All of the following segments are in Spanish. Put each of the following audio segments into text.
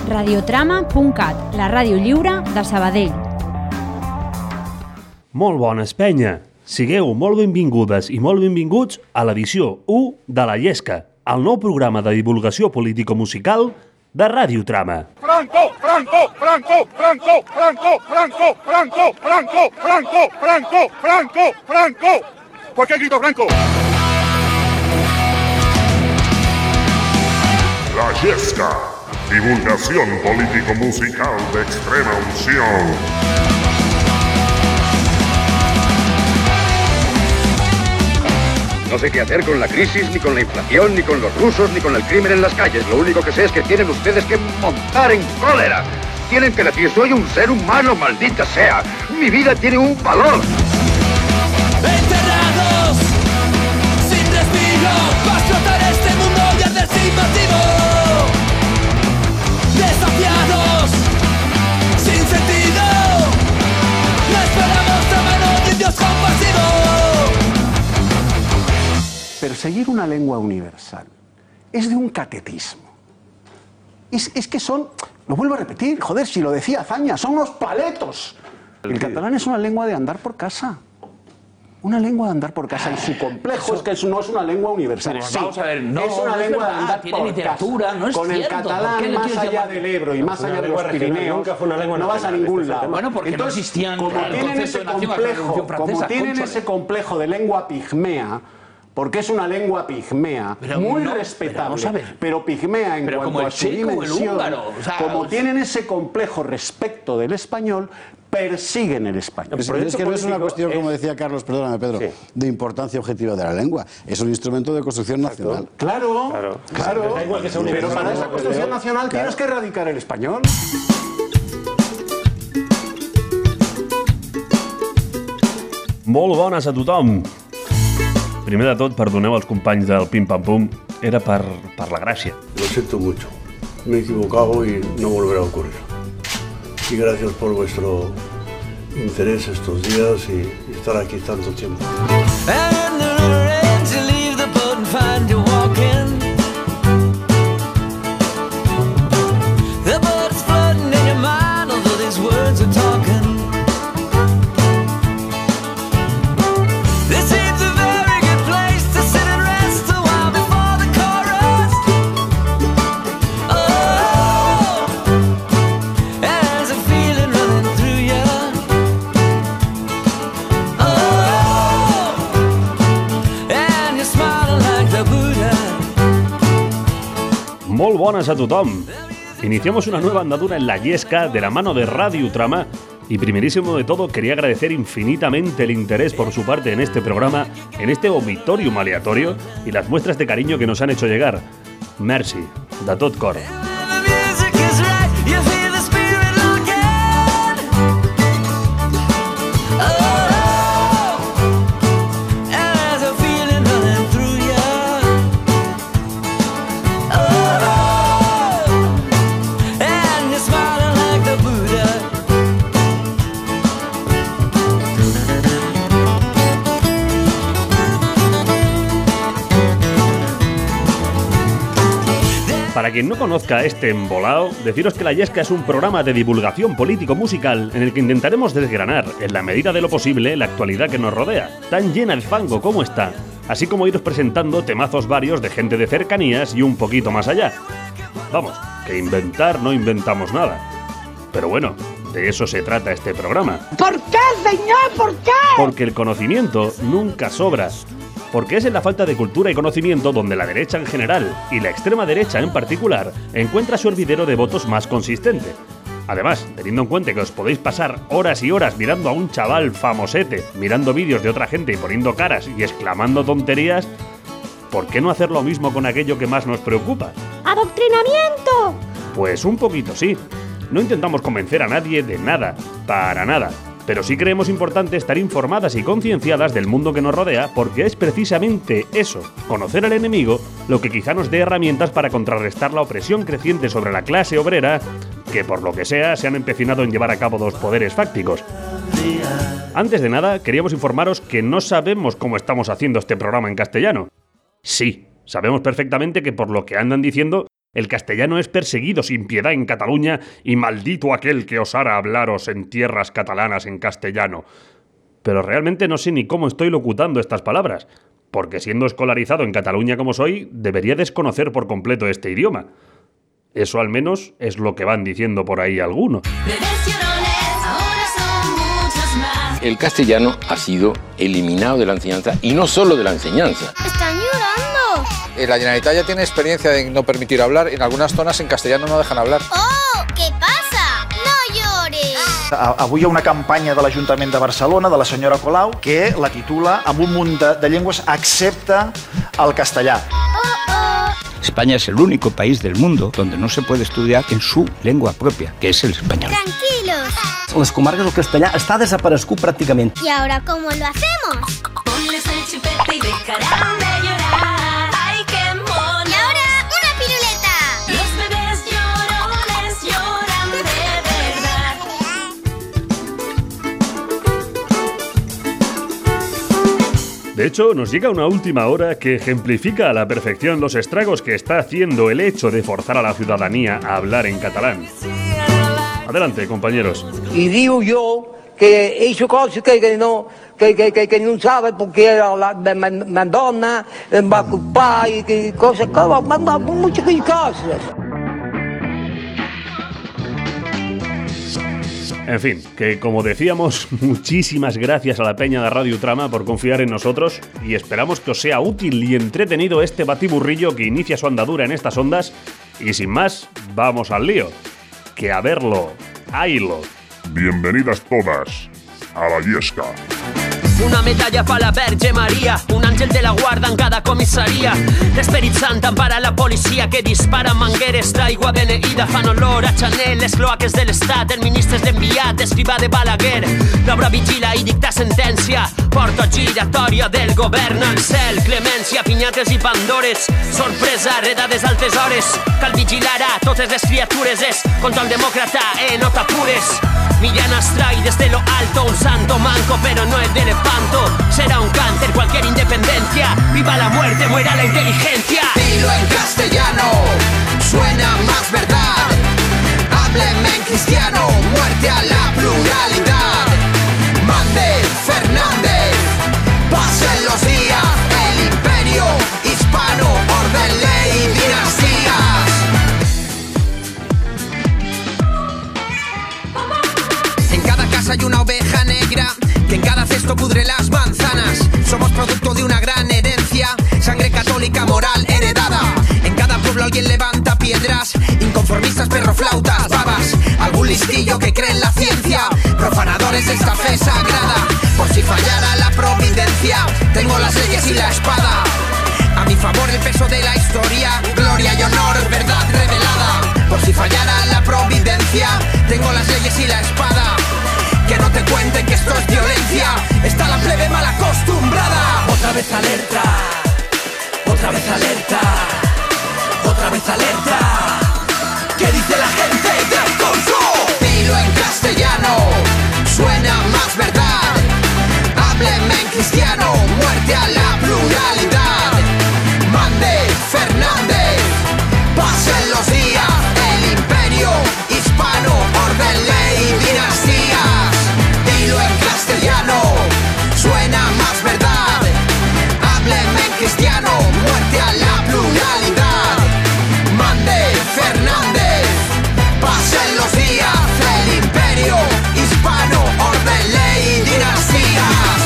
Radiotrama.cat, la ràdio lliure de Sabadell. Molt bones, penya! Sigueu molt benvingudes i molt benvinguts a l'edició 1 de La Llesca, el nou programa de divulgació político-musical de Radiotrama. Franco, Franco, Franco, Franco, Franco, Franco, Franco, Franco, Franco, Franco, Franco, Franco. ¿Por qué grito Franco? La Llesca, divulgación político-musical de extrema unción. No sé qué hacer con la crisis, ni con la inflación, ni con los rusos, ni con el crimen en las calles. Lo único que sé es que tienen ustedes que montar en cólera. Tienen que decir, soy un ser humano, maldita sea. Mi vida tiene un valor. Enterrados, sin respiro, va a explotar este mundo y arder sin motivo. Desafiados, sin sentido, no esperamos la mano de un Dios compasivo. Perseguir una lengua universal es de un catetismo. Es que son, lo vuelvo a repetir, joder, si lo decía Azaña, son unos paletos. El catalán es una lengua de andar por casa. Una lengua de andar por casa, y su complejo es que no es una lengua universal. Pero sí, vamos a ver, no, es una no es lengua de verdad, andar tiene por literatura, casa. no es Con cierto. el catalán más allá del Ebro y más allá de los Pirineos, no vas a ningún lado. Bueno, porque entonces, no existían como el tienen concepto ese de nación hasta la complejo, Revolución Francesa, como tienen cónchale. ese complejo de lengua pigmea, porque es una lengua pigmea, Pero muy no, respetable, pero vamos a ver. pero pigmea en Pero cuanto como el a su checo o el dimensión, húngaro, o sea, como tienen ese complejo respecto del español, persiguen el español. Pero es que no es una cuestión, como decía Carlos, perdóname Pedro, de importancia objetiva de la lengua. Es un instrumento de construcción nacional. Claro. Da igual que sea Pero universal, para esa ¿no? construcción nacional tienes que erradicar el español. Molt bones a tothom! Primer de tot, perdoneu als companys del Pim Pam Pum, era per la gràcia. Lo siento mucho, me he equivocado y no volverá a ocurrir. Y gracias por vuestro interés estos días y estar aquí tanto tiempo. Molt bones a tothom! Iniciamos una nueva andadura en La Llesca de la mano de Radiotrama y primerísimo de todo quería agradecer infinitamente el interés por su parte en este programa, en este auditorium aleatorio y las muestras de cariño que nos han hecho llegar. Merci, de tot cor. Para quien no conozca este embolao, deciros que La Llesca es un programa de divulgación político-musical en el que intentaremos desgranar, en la medida de lo posible, la actualidad que nos rodea, tan llena de fango como está, así como iros presentando temazos varios de gente de cercanías y un poquito más allá. Vamos, que inventar no inventamos nada. Pero bueno, de eso se trata este programa. ¿Por qué, señor? ¿Por qué? Porque el conocimiento nunca sobra. Porque es en la falta de cultura y conocimiento donde la derecha en general, y la extrema derecha en particular, encuentra su hervidero de votos más consistente. Además, teniendo en cuenta que os podéis pasar horas y horas mirando a un chaval famosete, mirando vídeos de otra gente y poniendo caras y exclamando tonterías, ¿por qué no hacer lo mismo con aquello que más nos preocupa? ¡Adoctrinamiento! Pues un poquito sí. No intentamos convencer a nadie de nada, para nada. Pero sí creemos importante estar informadas y concienciadas del mundo que nos rodea porque es precisamente eso, conocer al enemigo, lo que quizá nos dé herramientas para contrarrestar la opresión creciente sobre la clase obrera que por lo que sea se han empecinado en llevar a cabo los poderes fácticos. Antes de nada, queríamos informaros que no sabemos cómo estamos haciendo este programa en castellano. Sí, sabemos perfectamente que por lo que andan diciendo El castellano es perseguido sin piedad en Cataluña y maldito aquel que osara hablaros en tierras catalanas en castellano. Pero realmente no sé ni cómo estoy locutando estas palabras, porque siendo escolarizado en Cataluña como soy, debería desconocer por completo este idioma. Eso al menos es lo que van diciendo por ahí algunos. El castellano ha sido eliminado de la enseñanza, y no solo de la enseñanza. ¡Están llorando! La Generalitat ya tiene experiencia de no permitir hablar. En algunas zonas en castellano no dejan hablar. ¡Oh! ¿Qué pasa? ¡No llores! Avui hi ha una campanya de l'Ajuntament de Barcelona, de la senyora Colau, que la titula amb un munt de llengües excepte el castellà. España es el único país del mundo donde no se puede estudiar en su lengua propia, que es el español. Tranquilos. Les comarques del castellà està desaparegut pràcticament. ¿Y ahora cómo lo hacemos? Ponles el chupete y dejarán de llorar. ¡Ay, qué mono! Y ahora, una piruleta. Los bebés llorones lloran de verdad. De hecho, nos llega una última hora que ejemplifica a la perfección los estragos que está haciendo el hecho de forzar a la ciudadanía a hablar en catalán. Adelante, compañeros. Y digo yo que hizo cosas que no sabe porque era la de Madonna, va a ocupar y cosas, muchas cosas. En fin, que como decíamos, muchísimas gracias a la peña de Radio Trama por confiar en nosotros y esperamos que os sea útil y entretenido este batiburrillo que inicia su andadura en estas ondas y sin más, vamos al lío. Que a verlo, haylo. Bienvenidas todas a la Yesca. Una medalla para la Verge María, un ángel de la guarda en cada comissaria. L'Esperit Sant empara la policia que dispara mangueres d'aigua beneïda. Fan olor a Chanel, les cloaques de l'estat. El ministre és l'enviat, escrivà de Balaguer. L'obra vigila i dicta sentència. Porta giratòria del govern al cel. Clemència, pinyates i pandores. Sorpresa, redades a altes hores. Cal vigilar a totes les criatures. És control demòcrata, no t'apures. Millán Astray desde lo alto, un santo manco, pero no el de Lepanto. Será un cáncer cualquier independencia. Viva la muerte, muera la inteligencia. Dilo en castellano, suena más verdad. Hábleme en cristiano, muerte a la pluralidad. Mande Fernández, pasen los días. El imperio hispano, orden, ley y dinastías. En cada casa hay una oveja negra que en cada cesto pudre las manzanas. Somos producto de una gran herencia, sangre católica moral heredada. En cada pueblo alguien levanta piedras, inconformistas, perroflautas, babas. Algún listillo que cree en la ciencia, profanadores de esta fe sagrada. Por si fallara la providencia, tengo las leyes y la espada. A mi favor el peso de la historia, gloria y honor, verdad revelada. Por si fallara la providencia, tengo las leyes y la espada. Que no te cuenten que esto es violencia, está la plebe mal acostumbrada. Otra vez alerta, otra vez alerta, otra vez alerta. ¿Qué dice la gente del control? Dilo en castellano, suena más verdad. Hábleme en cristiano, muerte a la pluralidad. Mande Fernández, pasen los días. El imperio hispano, orden, ley y dinastías. Dilo en castellano, suena más verdad. Hábleme en cristiano, muerte a la pluralidad. Mande Fernández, pasen los días. El imperio hispano, orden, ley y dinastías.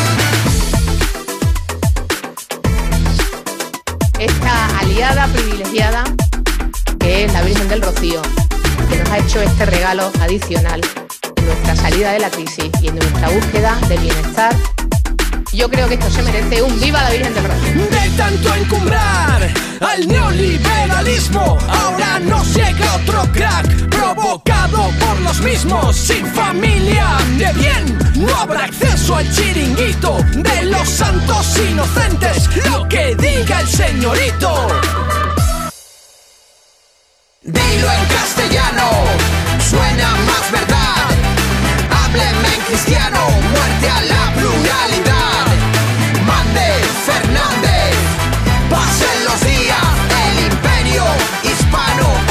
Esta aliada privilegiada que es la Virgen del Rocío, que nos ha hecho este regalo adicional en nuestra salida de la crisis y en nuestra búsqueda del bienestar. Yo creo que esto se merece un viva la Virgen del Rocío. De tanto encumbrar al neoliberalismo, ahora nos llega otro crack provocado por los mismos. Sin familia de bien, no habrá acceso al chiringuito de los santos inocentes, lo que diga el señorito. Dilo en castellano, suena más verdad. Hábleme en cristiano, muerte a la pluralidad. Mande Fernández, pasen los días. El imperio hispano,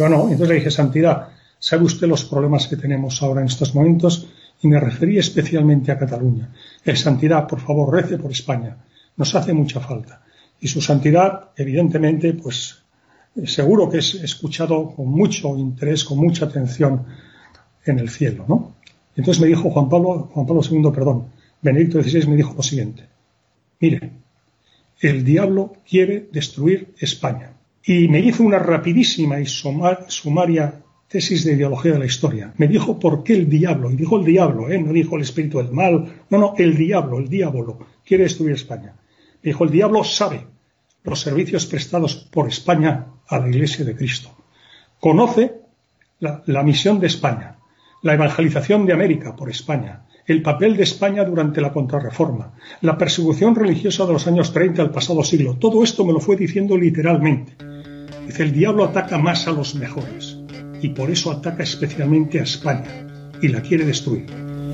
dijo, no. Entonces le dije, Santidad, ¿sabe usted los problemas que tenemos ahora en estos momentos? Y me referí especialmente a Cataluña. Santidad, por favor, rece por España. Nos hace mucha falta. Y su Santidad, evidentemente, pues seguro que es escuchado con mucho interés, con mucha atención en el cielo, ¿no? Entonces me dijo Juan Pablo II, Benedicto XVI me dijo lo siguiente. Mire, el diablo quiere destruir España. Y me hizo una rapidísima y sumaria tesis de ideología de la historia. Me dijo por qué el diablo, y dijo el diablo, no dijo el espíritu del mal, no, el diablo quiere destruir España. Me dijo, el diablo sabe los servicios prestados por España a la Iglesia de Cristo. Conoce la misión de España, la evangelización de América por España, el papel de España durante la Contrarreforma, la persecución religiosa de los años 30 del pasado siglo. Todo esto me lo fue diciendo literalmente. Dice, el diablo ataca más a los mejores y por eso ataca especialmente a España y la quiere destruir.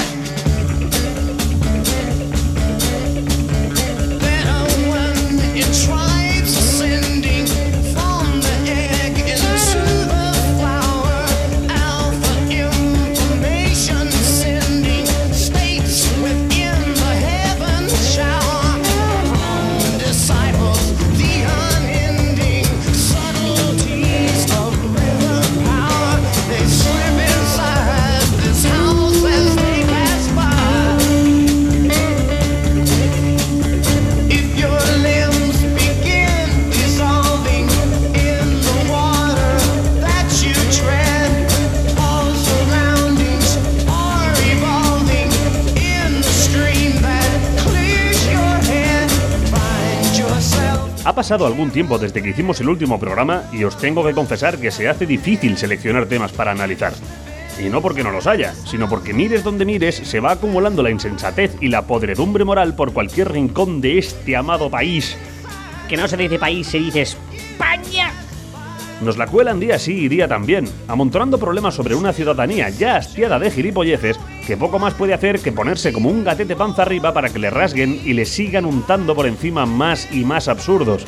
Ha pasado algún tiempo desde que hicimos el último programa y os tengo que confesar que se hace difícil seleccionar temas para analizar. Y no porque no los haya, sino porque mires donde mires, se va acumulando la insensatez y la podredumbre moral por cualquier rincón de este amado país. Que no se dice país, se dice España. Nos la cuelan día sí y día también, amontonando problemas sobre una ciudadanía ya hastiada de gilipolleces que poco más puede hacer que ponerse como un gatete panza arriba para que le rasguen y le sigan untando por encima más y más absurdos.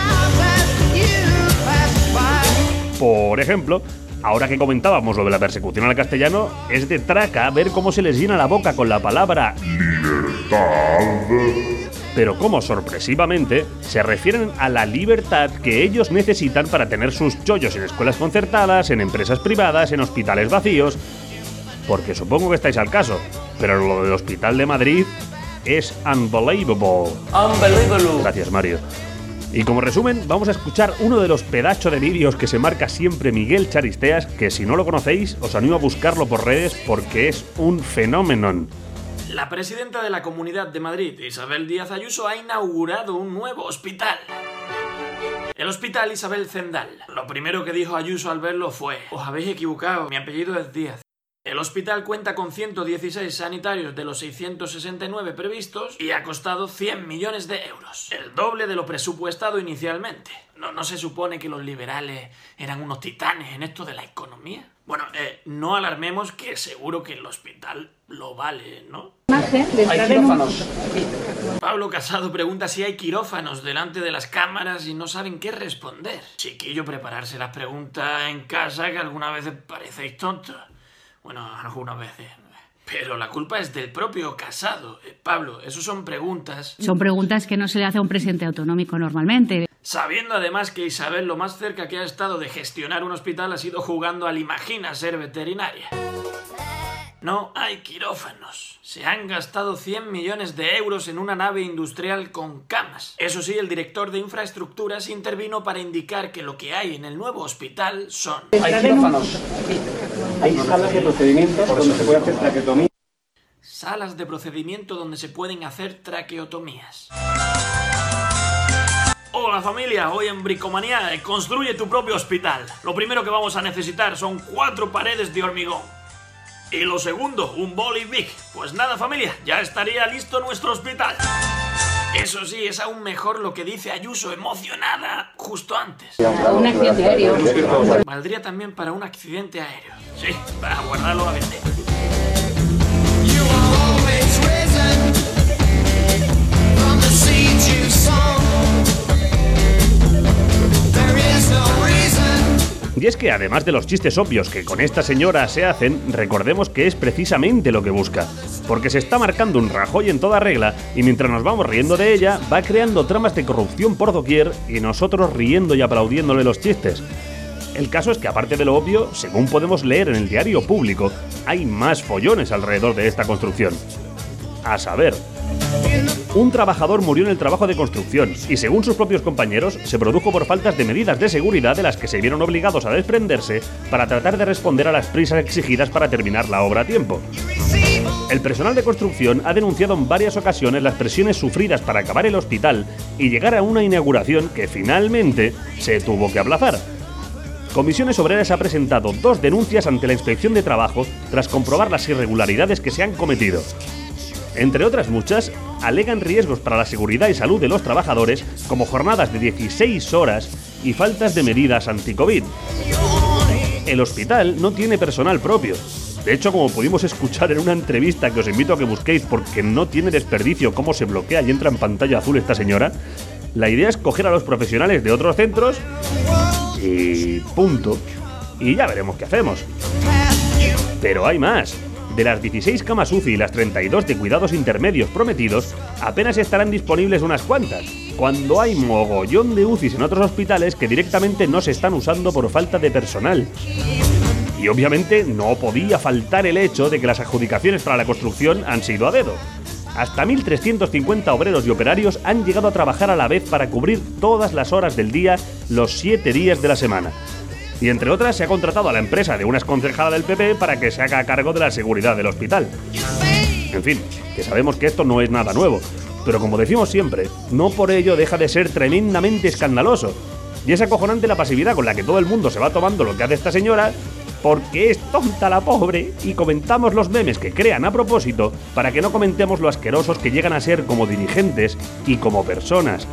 Por ejemplo, ahora que comentábamos lo de la persecución al castellano, es de traca ver cómo se les llena la boca con la palabra libertad. Pero como sorpresivamente se refieren a la libertad que ellos necesitan para tener sus chollos en escuelas concertadas, en empresas privadas, en hospitales vacíos. Porque supongo que estáis al caso, pero lo del Hospital de Madrid es unbelievable. Unbelievable. Gracias, Mario. Y como resumen, vamos a escuchar uno de los pedazos de vídeos que se marca siempre Miguel Charisteas, que si no lo conocéis, os animo a buscarlo por redes porque es un fenómeno. La presidenta de la Comunidad de Madrid, Isabel Díaz Ayuso, ha inaugurado un nuevo hospital. El Hospital Isabel Zendal. Lo primero que dijo Ayuso al verlo fue: os habéis equivocado, mi apellido es Díaz. El hospital cuenta con 116 sanitarios de los 669 previstos y ha costado 100 millones de euros. El doble de lo presupuestado inicialmente. ¿No se supone que los liberales eran unos titanes en esto de la economía? Bueno, no alarmemos, que seguro que el hospital lo vale, ¿no? Hay quirófanos. Pablo Casado pregunta si hay quirófanos delante de las cámaras y no saben qué responder. Chiquillo, prepararse las preguntas en casa, que algunas veces parecéis tontos. Bueno, algunas veces. Pero la culpa es del propio Casado. Pablo, eso son preguntas... Son preguntas que no se le hace a un presidente autonómico normalmente. Sabiendo además que Isabel lo más cerca que ha estado de gestionar un hospital ha sido jugando al imagina ser veterinaria. No hay quirófanos. Se han gastado 100 millones de euros en una nave industrial con camas. Eso sí, el director de infraestructuras intervino para indicar que lo que hay en el nuevo hospital son... Hay quirófanos. Hay salas de procedimientos donde se puede hacer traqueotomía. Salas de procedimiento donde se pueden hacer traqueotomías. Hola familia, hoy en Bricomanía construye tu propio hospital. Lo primero que vamos a necesitar son 4 paredes de hormigón. Y lo segundo, un boli big. Pues nada familia, ya estaría listo nuestro hospital. Eso sí, es aún mejor lo que dice Ayuso, emocionada, justo antes. Un accidente aéreo. Valdría también para un accidente aéreo. Sí, para guardarlo a vender. Y es que además de los chistes obvios que con esta señora se hacen, recordemos que es precisamente lo que busca, porque se está marcando un Rajoy en toda regla y mientras nos vamos riendo de ella, va creando tramas de corrupción por doquier y nosotros riendo y aplaudiéndole los chistes. El caso es que aparte de lo obvio, según podemos leer en el diario Público, hay más follones alrededor de esta construcción. A saber, un trabajador murió en el trabajo de construcción y según sus propios compañeros se produjo por faltas de medidas de seguridad de las que se vieron obligados a desprenderse para tratar de responder a las prisas exigidas para terminar la obra a tiempo. El personal de construcción ha denunciado en varias ocasiones las presiones sufridas para acabar el hospital y llegar a una inauguración que finalmente se tuvo que aplazar. Comisiones Obreras ha presentado 2 denuncias ante la Inspección de Trabajo tras comprobar las irregularidades que se han cometido. Entre otras muchas, alegan riesgos para la seguridad y salud de los trabajadores, como jornadas de 16 horas y faltas de medidas anti-COVID. El hospital no tiene personal propio. De hecho, como pudimos escuchar en una entrevista que os invito a que busquéis porque no tiene desperdicio cómo se bloquea y entra en pantalla azul esta señora, la idea es coger a los profesionales de otros centros y punto. Y ya veremos qué hacemos. Pero hay más. De las 16 camas UCI y las 32 de cuidados intermedios prometidos, apenas estarán disponibles unas cuantas, cuando hay mogollón de UCIs en otros hospitales que directamente no se están usando por falta de personal. Y obviamente no podía faltar el hecho de que las adjudicaciones para la construcción han sido a dedo. Hasta 1.350 obreros y operarios han llegado a trabajar a la vez para cubrir todas las horas del día, los 7 días de la semana. Y entre otras se ha contratado a la empresa de una exconcejala del PP para que se haga cargo de la seguridad del hospital. En fin, que sabemos que esto no es nada nuevo, pero como decimos siempre, no por ello deja de ser tremendamente escandaloso. Y es acojonante la pasividad con la que todo el mundo se va tomando lo que hace esta señora, porque es tonta la pobre y comentamos los memes que crean a propósito para que no comentemos lo asquerosos que llegan a ser como dirigentes y como personas.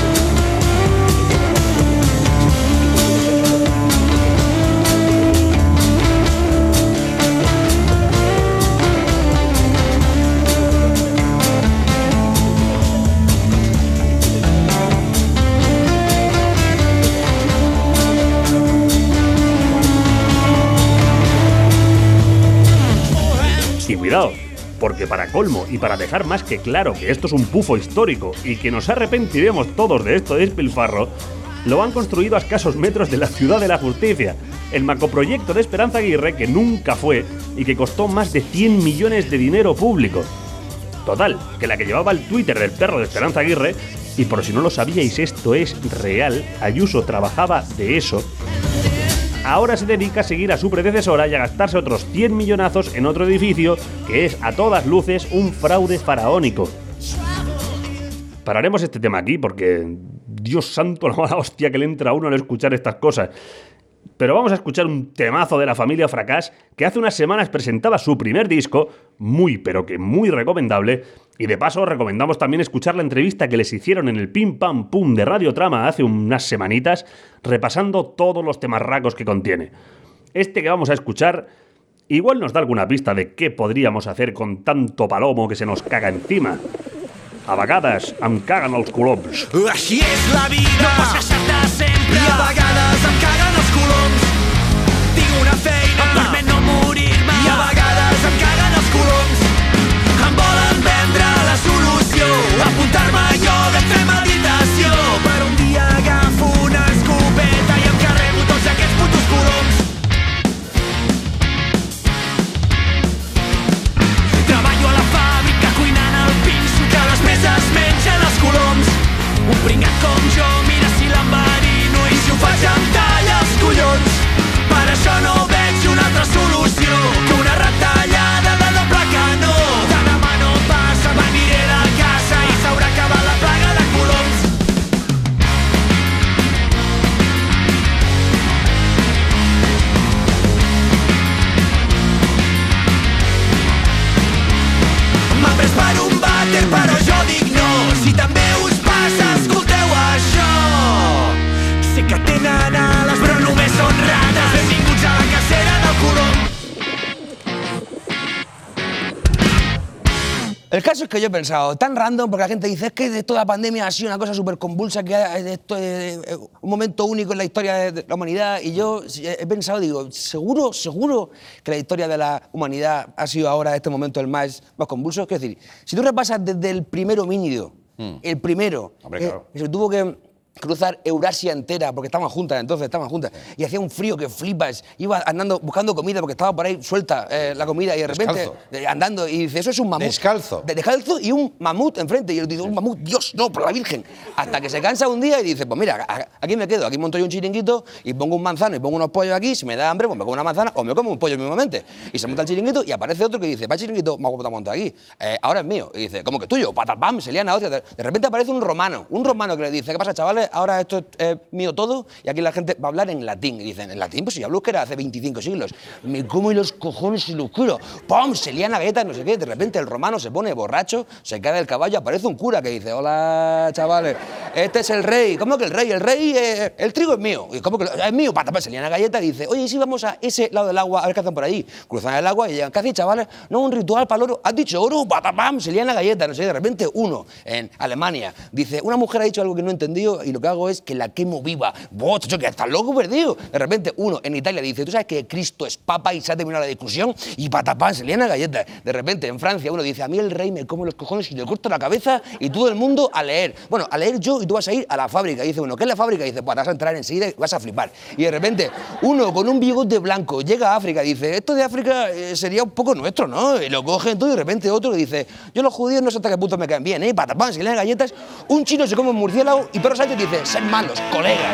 Cuidado, porque para colmo y para dejar más que claro que esto es un pufo histórico y que nos arrepentiremos todos de esto despilfarro, lo han construido a escasos metros de la Ciudad de la Justicia, el macroproyecto de Esperanza Aguirre que nunca fue y que costó más de 100 millones de dinero público. Total, que la que llevaba el Twitter del perro de Esperanza Aguirre, y por si no lo sabíais esto es real, Ayuso trabajaba de eso, ahora se dedica a seguir a su predecesora y a gastarse otros 100 millonazos en otro edificio que es a todas luces un fraude faraónico. Pararemos este tema aquí porque, Dios santo, la mala hostia que le entra a uno al escuchar estas cosas. Pero vamos a escuchar un temazo de la familia Fracàs que hace unas semanas presentaba su primer disco, muy pero que muy recomendable, y de paso recomendamos también escuchar la entrevista que les hicieron en el Pim Pam Pum de Radio Trama hace unas semanitas, repasando todos los temarracos que contiene. Este que vamos a escuchar igual nos da alguna pista de qué podríamos hacer con tanto palomo que se nos caga encima. A vegades em caguen els coloms. Així és la vida, no pots queixar-te sempre. I a vegades em caguen els coloms. Tinc una feina, em permet no morir-me. I a vegades em caguen els coloms. Em volen vendre la solució, apuntar-me a ioga i fer meditació. Però un dia agafo una escopeta i em carrego tots aquests putos coloms. Treballo a la fàbrica cuinant el pinso que després es mengen els coloms. Un pringat com jo mira si l'enverino i si ho faig em talla els collons. Per això no veig una El caso es que yo he pensado, tan random, porque la gente dice, es que de toda la pandemia ha sido una cosa súper convulsa, que esto es un momento único en la historia de la humanidad, y yo he pensado, digo, seguro que la historia de la humanidad ha sido ahora, este momento, el más convulso. Es decir, si tú repasas desde el primer homínido, el primero, claro. que se tuvo que cruzar Eurasia entera, porque estaban juntas, y hacía un frío que flipas, iba andando buscando comida porque estaba por ahí suelta la comida, y de repente andando, y dice, eso es un mamut. Descalzo y un mamut enfrente, y yo digo, un mamut, Dios, no, por la Virgen. Hasta que se cansa un día y dice, pues mira, aquí me quedo, aquí monto yo un chiringuito y pongo un manzano y pongo unos pollos aquí, si me da hambre, pues me como una manzana o me como un pollo mismamente. Y se monta el chiringuito y aparece otro que dice, va el chiringuito, me voy a montar aquí, ahora es mío. Y dice, ¿cómo que tuyo? Patapam, se lían a hostia. De repente aparece un romano que le dice, ¿qué pasa, chavales? Ahora esto es mío todo, y aquí la gente va a hablar en latín. Y dicen, ¿en latín? Pues si hablo euskera hace 25 siglos. Me como los cojones y lo juro. ¡Pum! Se lían a galletas, no sé qué. De repente el romano se pone borracho, se cae del caballo, aparece un cura que dice, hola, chavales, este es el rey. ¿Cómo que el rey? El rey, el trigo es mío. ¿Y cómo que es mío? Patapam, se lían a galletas y dice, oye, ¿y si vamos a ese lado del agua a ver qué hacen por ahí? Cruzan el agua y llegan, ¿qué hacéis, chavales? No, un ritual para el oro. ¿Has dicho oro? Patapam, se lían a galletas, no sé. De repente uno en Alemania dice, una mujer ha dicho algo que no he entendido y lo que hago es que la quemo viva. ¡Vos, chacho, que estás loco perdido! De repente uno en Italia dice, ¿tú sabes que Cristo es papa y se ha terminado la discusión? Y patapán, se lían a galletas. De repente en Francia uno dice, a mí el rey me come los cojones y le corto la cabeza, y todo el mundo a leer. Bueno, a leer yo y tú vas a ir a la fábrica. Y dice, bueno, ¿qué es la fábrica? Y dice, pues vas a entrar enseguida y vas a flipar. Y de repente uno con un bigote blanco llega a África y dice, esto de África sería un poco nuestro, ¿no? Y lo cogen todo, y de repente otro que dice, yo los judíos no sé hasta qué punto me caen bien, ¿eh? Patapán, se lían a galletas. Un chino se come un murciélago y Pedro Sánchez dice, ser malos, colegas.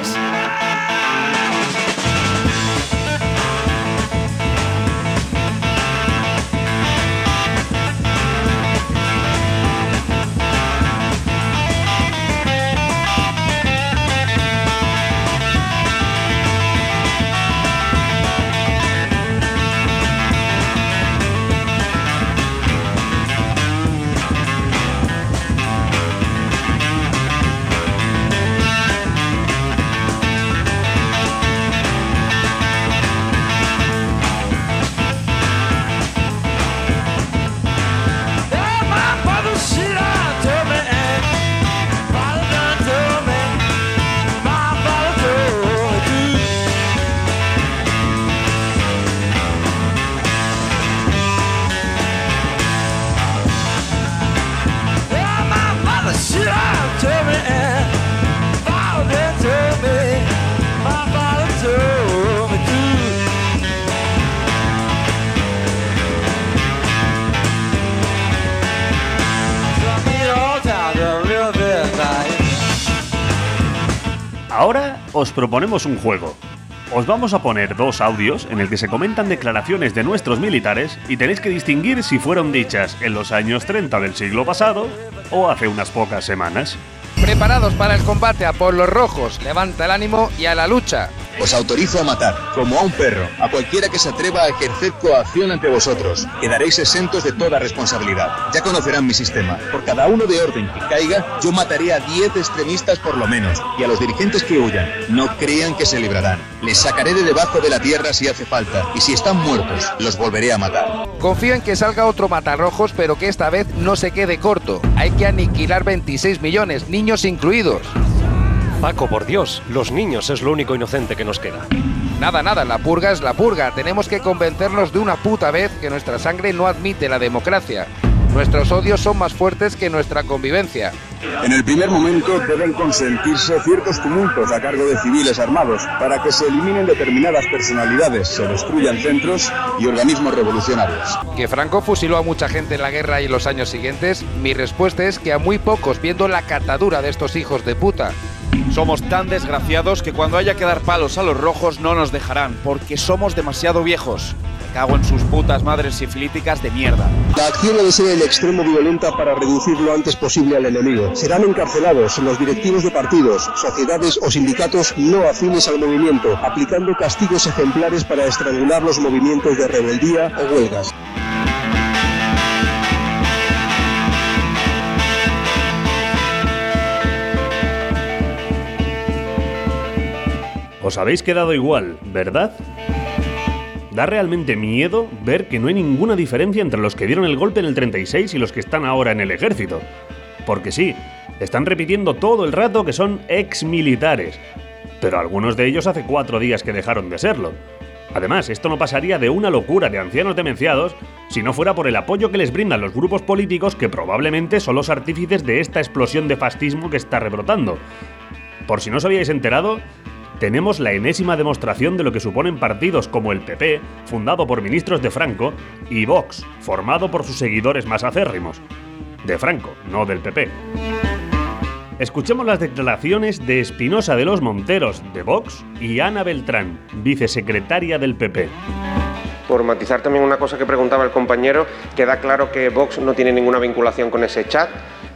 Ahora os proponemos un juego. Os vamos a poner dos audios en el que se comentan declaraciones de nuestros militares y tenéis que distinguir si fueron dichas en los años 30 del siglo pasado o hace unas pocas semanas. Preparados para el combate a por los rojos, levanta el ánimo y a la lucha. Os autorizo a matar, como a un perro, a cualquiera que se atreva a ejercer coacción ante vosotros. Quedaréis exentos de toda responsabilidad. Ya conocerán mi sistema. Por cada uno de orden que caiga, yo mataré a 10 extremistas por lo menos. Y a los dirigentes que huyan, no crean que se librarán. Les sacaré de debajo de la tierra si hace falta. Y si están muertos, los volveré a matar. Confío en que salga otro matarrojos, pero que esta vez no se quede corto. Hay que aniquilar 26 millones, niños incluidos. Paco, por Dios, los niños es lo único inocente que nos queda. Nada, la purga es la purga. Tenemos que convencernos de una puta vez que nuestra sangre no admite la democracia. Nuestros odios son más fuertes que nuestra convivencia. En el primer momento deben consentirse ciertos tumultos a cargo de civiles armados para que se eliminen determinadas personalidades, se destruyan centros y organismos revolucionarios. ¿Que Franco fusiló a mucha gente en la guerra y los años siguientes? Mi respuesta es que a muy pocos, viendo la catadura de estos hijos de puta. Somos tan desgraciados que cuando haya que dar palos a los rojos no nos dejarán, porque somos demasiado viejos. Me cago en sus putas madres sifilíticas de mierda. La acción debe ser en extremo violenta para reducir lo antes posible al enemigo. Serán encarcelados los directivos de partidos, sociedades o sindicatos no afines al movimiento, aplicando castigos ejemplares para estrangular los movimientos de rebeldía o huelgas. Os habéis quedado igual, ¿verdad? Da realmente miedo ver que no hay ninguna diferencia entre los que dieron el golpe en el 36 y los que están ahora en el ejército. Porque sí, están repitiendo todo el rato que son exmilitares, pero algunos de ellos hace 4 días que dejaron de serlo. Además, esto no pasaría de una locura de ancianos demenciados si no fuera por el apoyo que les brindan los grupos políticos que probablemente son los artífices de esta explosión de fascismo que está rebrotando. Por si no os habíais enterado, tenemos la enésima demostración de lo que suponen partidos como el PP, fundado por ministros de Franco, y Vox, formado por sus seguidores más acérrimos. De Franco, no del PP. Escuchemos las declaraciones de Espinosa de los Monteros, de Vox, y Ana Beltrán, vicesecretaria del PP. Por matizar también una cosa que preguntaba el compañero, queda claro que Vox no tiene ninguna vinculación con ese chat,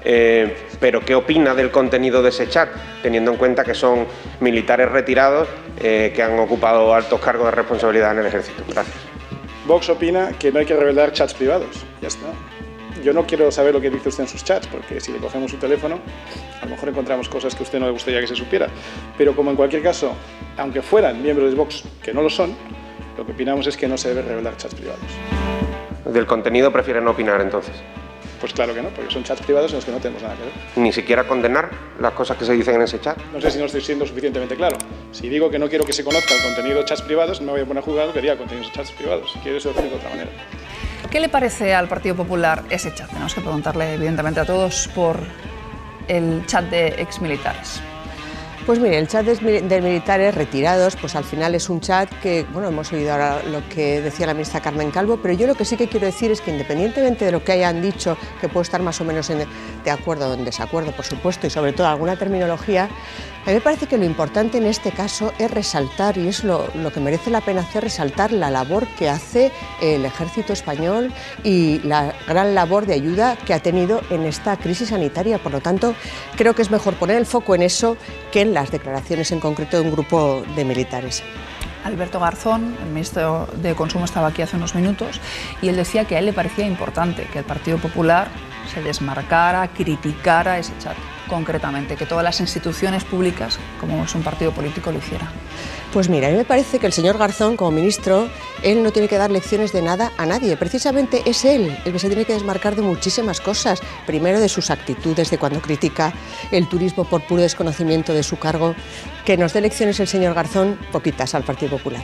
pero ¿qué opina del contenido de ese chat? Teniendo en cuenta que son militares retirados que han ocupado altos cargos de responsabilidad en el ejército. Gracias. Vox opina que no hay que revelar chats privados. Ya está. Yo no quiero saber lo que dice usted en sus chats, porque si le cogemos su teléfono, a lo mejor encontramos cosas que a usted no le gustaría que se supiera. Pero como en cualquier caso, aunque fueran miembros de Vox, que no lo son, lo que opinamos es que no se debe revelar chats privados. ¿Del contenido prefieren no opinar entonces? Pues claro que no, porque son chats privados en los que no tenemos nada que ver. ¿Ni siquiera condenar las cosas que se dicen en ese chat? No sé si no estoy siendo suficientemente claro. Si digo que no quiero que se conozca el contenido de chats privados, no me voy a poner a juzgar lo que diga contenidos de chats privados. Si quiero, se lo de otra manera. ¿Qué le parece al Partido Popular ese chat? Tenemos que preguntarle, evidentemente, a todos por el chat de exmilitares. Pues mire, el chat de militares retirados, pues al final es un chat que, bueno, hemos oído ahora lo que decía la ministra Carmen Calvo, pero yo lo que sí que quiero decir es que independientemente de lo que hayan dicho, que puedo estar más o menos de acuerdo o en desacuerdo, por supuesto, y sobre todo alguna terminología, a mí me parece que lo importante en este caso es resaltar, y es lo que merece la pena hacer, resaltar la labor que hace el ejército español y la gran labor de ayuda que ha tenido en esta crisis sanitaria. Por lo tanto, creo que es mejor poner el foco en eso que en las declaraciones en concreto de un grupo de militares. Alberto Garzón, el ministro de Consumo, estaba aquí hace unos minutos y él decía que a él le parecía importante que el Partido Popular se desmarcara, criticara ese chat concretamente, que todas las instituciones públicas, como es un partido político, lo hicieran. Pues mira, a mí me parece que el señor Garzón, como ministro, él no tiene que dar lecciones de nada a nadie. Precisamente es él el que se tiene que desmarcar de muchísimas cosas. Primero, de sus actitudes, de cuando critica el turismo por puro desconocimiento de su cargo. Que nos dé lecciones el señor Garzón, poquitas al Partido Popular.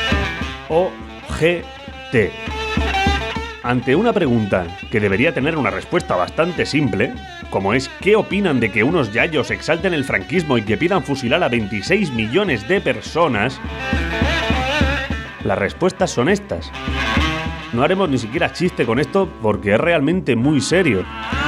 OGT. Ante una pregunta que debería tener una respuesta bastante simple, como es ¿qué opinan de que unos yayos exalten el franquismo y que pidan fusilar a 26 millones de personas? Las respuestas son estas. No haremos ni siquiera chiste con esto porque es realmente muy serio.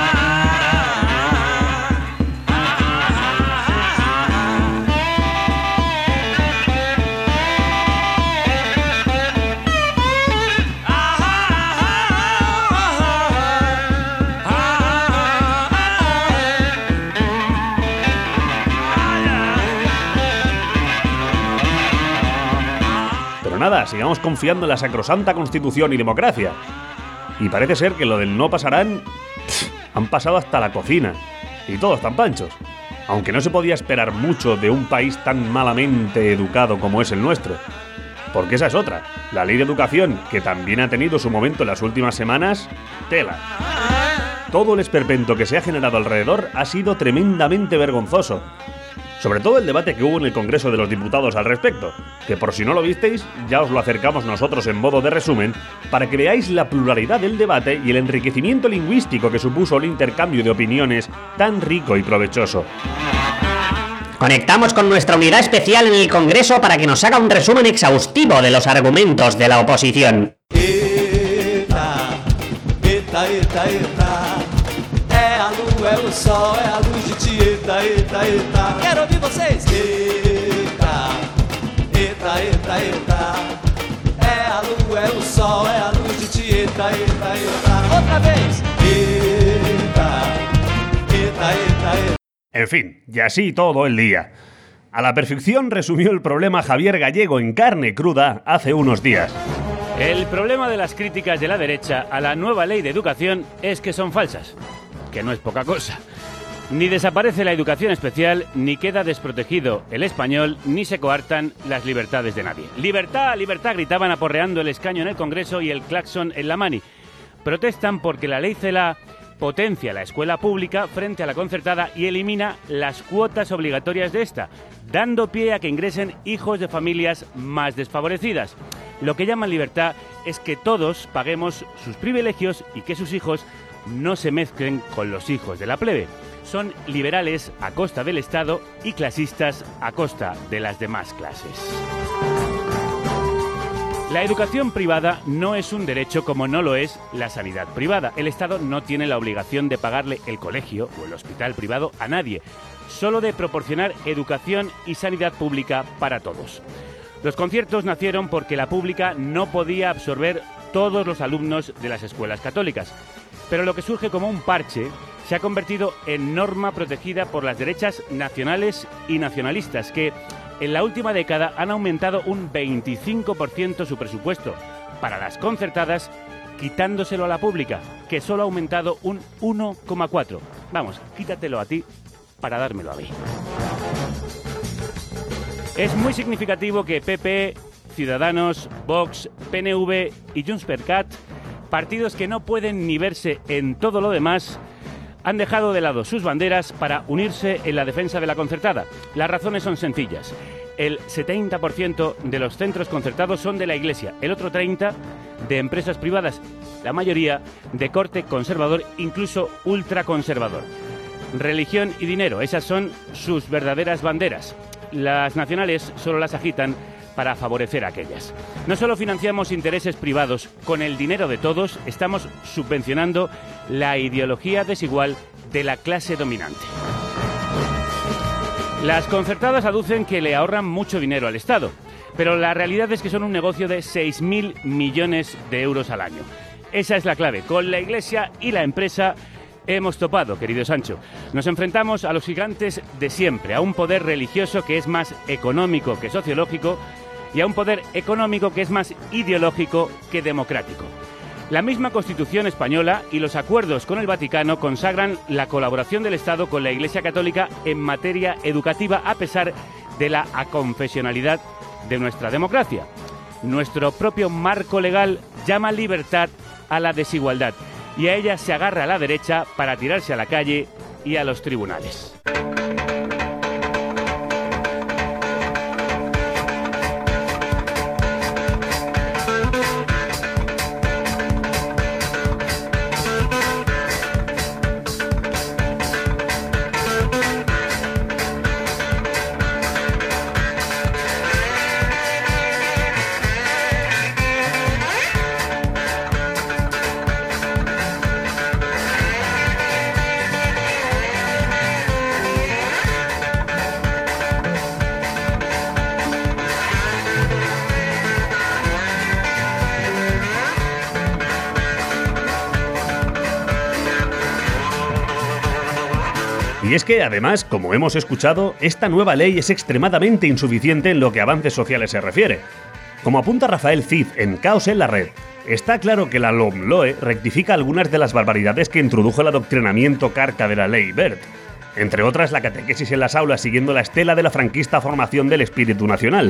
Nada, sigamos confiando en la sacrosanta Constitución y democracia. Y parece ser que lo del no pasarán han pasado hasta la cocina. Y todos tan panchos. Aunque no se podía esperar mucho de un país tan malamente educado como es el nuestro. Porque esa es otra. La ley de educación, que también ha tenido su momento en las últimas semanas, tela. Todo el esperpento que se ha generado alrededor ha sido tremendamente vergonzoso. Sobre todo el debate que hubo en el Congreso de los Diputados al respecto, que por si no lo visteis, ya os lo acercamos nosotros en modo de resumen, para que veáis la pluralidad del debate y el enriquecimiento lingüístico que supuso el intercambio de opiniones tan rico y provechoso. Conectamos con nuestra unidad especial en el Congreso para que nos haga un resumen exhaustivo de los argumentos de la oposición. É a lua, é o sol, é a luz de Tieta, eta, eta. Quero ouvir vocês. Eta, eta, eta, eta. É a lua, é o sol, é a luz de Tieta, eta, eta. Outra vez. Eta, eta, eta, eta. En fin, y así todo el día. A la perfección resumió el problema Javier Gallego en carne cruda hace unos días. El problema de las críticas de la derecha a la nueva ley de educación es que son falsas. Que no es poca cosa. Ni desaparece la educación especial, ni queda desprotegido el español, ni se coartan las libertades de nadie. ¡Libertad, libertad!, gritaban aporreando el escaño en el Congreso y el claxon en la mani. Protestan porque la ley CELA potencia la escuela pública frente a la concertada y elimina las cuotas obligatorias de esta, dando pie a que ingresen hijos de familias más desfavorecidas. Lo que llaman libertad es que todos paguemos sus privilegios y que sus hijos no se mezclen con los hijos de la plebe. Son liberales a costa del Estado y clasistas a costa de las demás clases. La educación privada no es un derecho como no lo es la sanidad privada. El Estado no tiene la obligación de pagarle el colegio o el hospital privado a nadie, solo de proporcionar educación y sanidad pública para todos. Los conciertos nacieron porque la pública no podía absorber todos los alumnos de las escuelas católicas. Pero lo que surge como un parche se ha convertido en norma protegida por las derechas nacionales y nacionalistas que en la última década han aumentado un 25% su presupuesto para las concertadas, quitándoselo a la pública, que solo ha aumentado un 1,4%. Vamos, quítatelo a ti para dármelo a mí. Es muy significativo que PP, Ciudadanos, Vox, PNV y Junts per Cat, partidos que no pueden ni verse en todo lo demás, han dejado de lado sus banderas para unirse en la defensa de la concertada. Las razones son sencillas. El 70% de los centros concertados son de la Iglesia, el otro 30% de empresas privadas, la mayoría de corte conservador, incluso ultraconservador. Religión y dinero, esas son sus verdaderas banderas. Las nacionales solo las agitan para favorecer a aquellas. No solo financiamos intereses privados, con el dinero de todos estamos subvencionando la ideología desigual de la clase dominante. Las concertadas aducen que le ahorran mucho dinero al Estado, pero la realidad es que son un negocio de 6.000 millones de euros al año. Esa es la clave. Con la Iglesia y la empresa hemos topado, querido Sancho. Nos enfrentamos a los gigantes de siempre, a un poder religioso que es más económico que sociológico y a un poder económico que es más ideológico que democrático. La misma Constitución española y los acuerdos con el Vaticano consagran la colaboración del Estado con la Iglesia Católica en materia educativa, a pesar de la aconfesionalidad de nuestra democracia. Nuestro propio marco legal llama libertad a la desigualdad y a ella se agarra a la derecha para tirarse a la calle y a los tribunales. Y es que, además, como hemos escuchado, esta nueva ley es extremadamente insuficiente en lo que a avances sociales se refiere. Como apunta Rafael Cid en Caos en la Red, está claro que la LOMLOE rectifica algunas de las barbaridades que introdujo el adoctrinamiento carca de la ley Wert, entre otras la catequesis en las aulas siguiendo la estela de la franquista formación del espíritu nacional.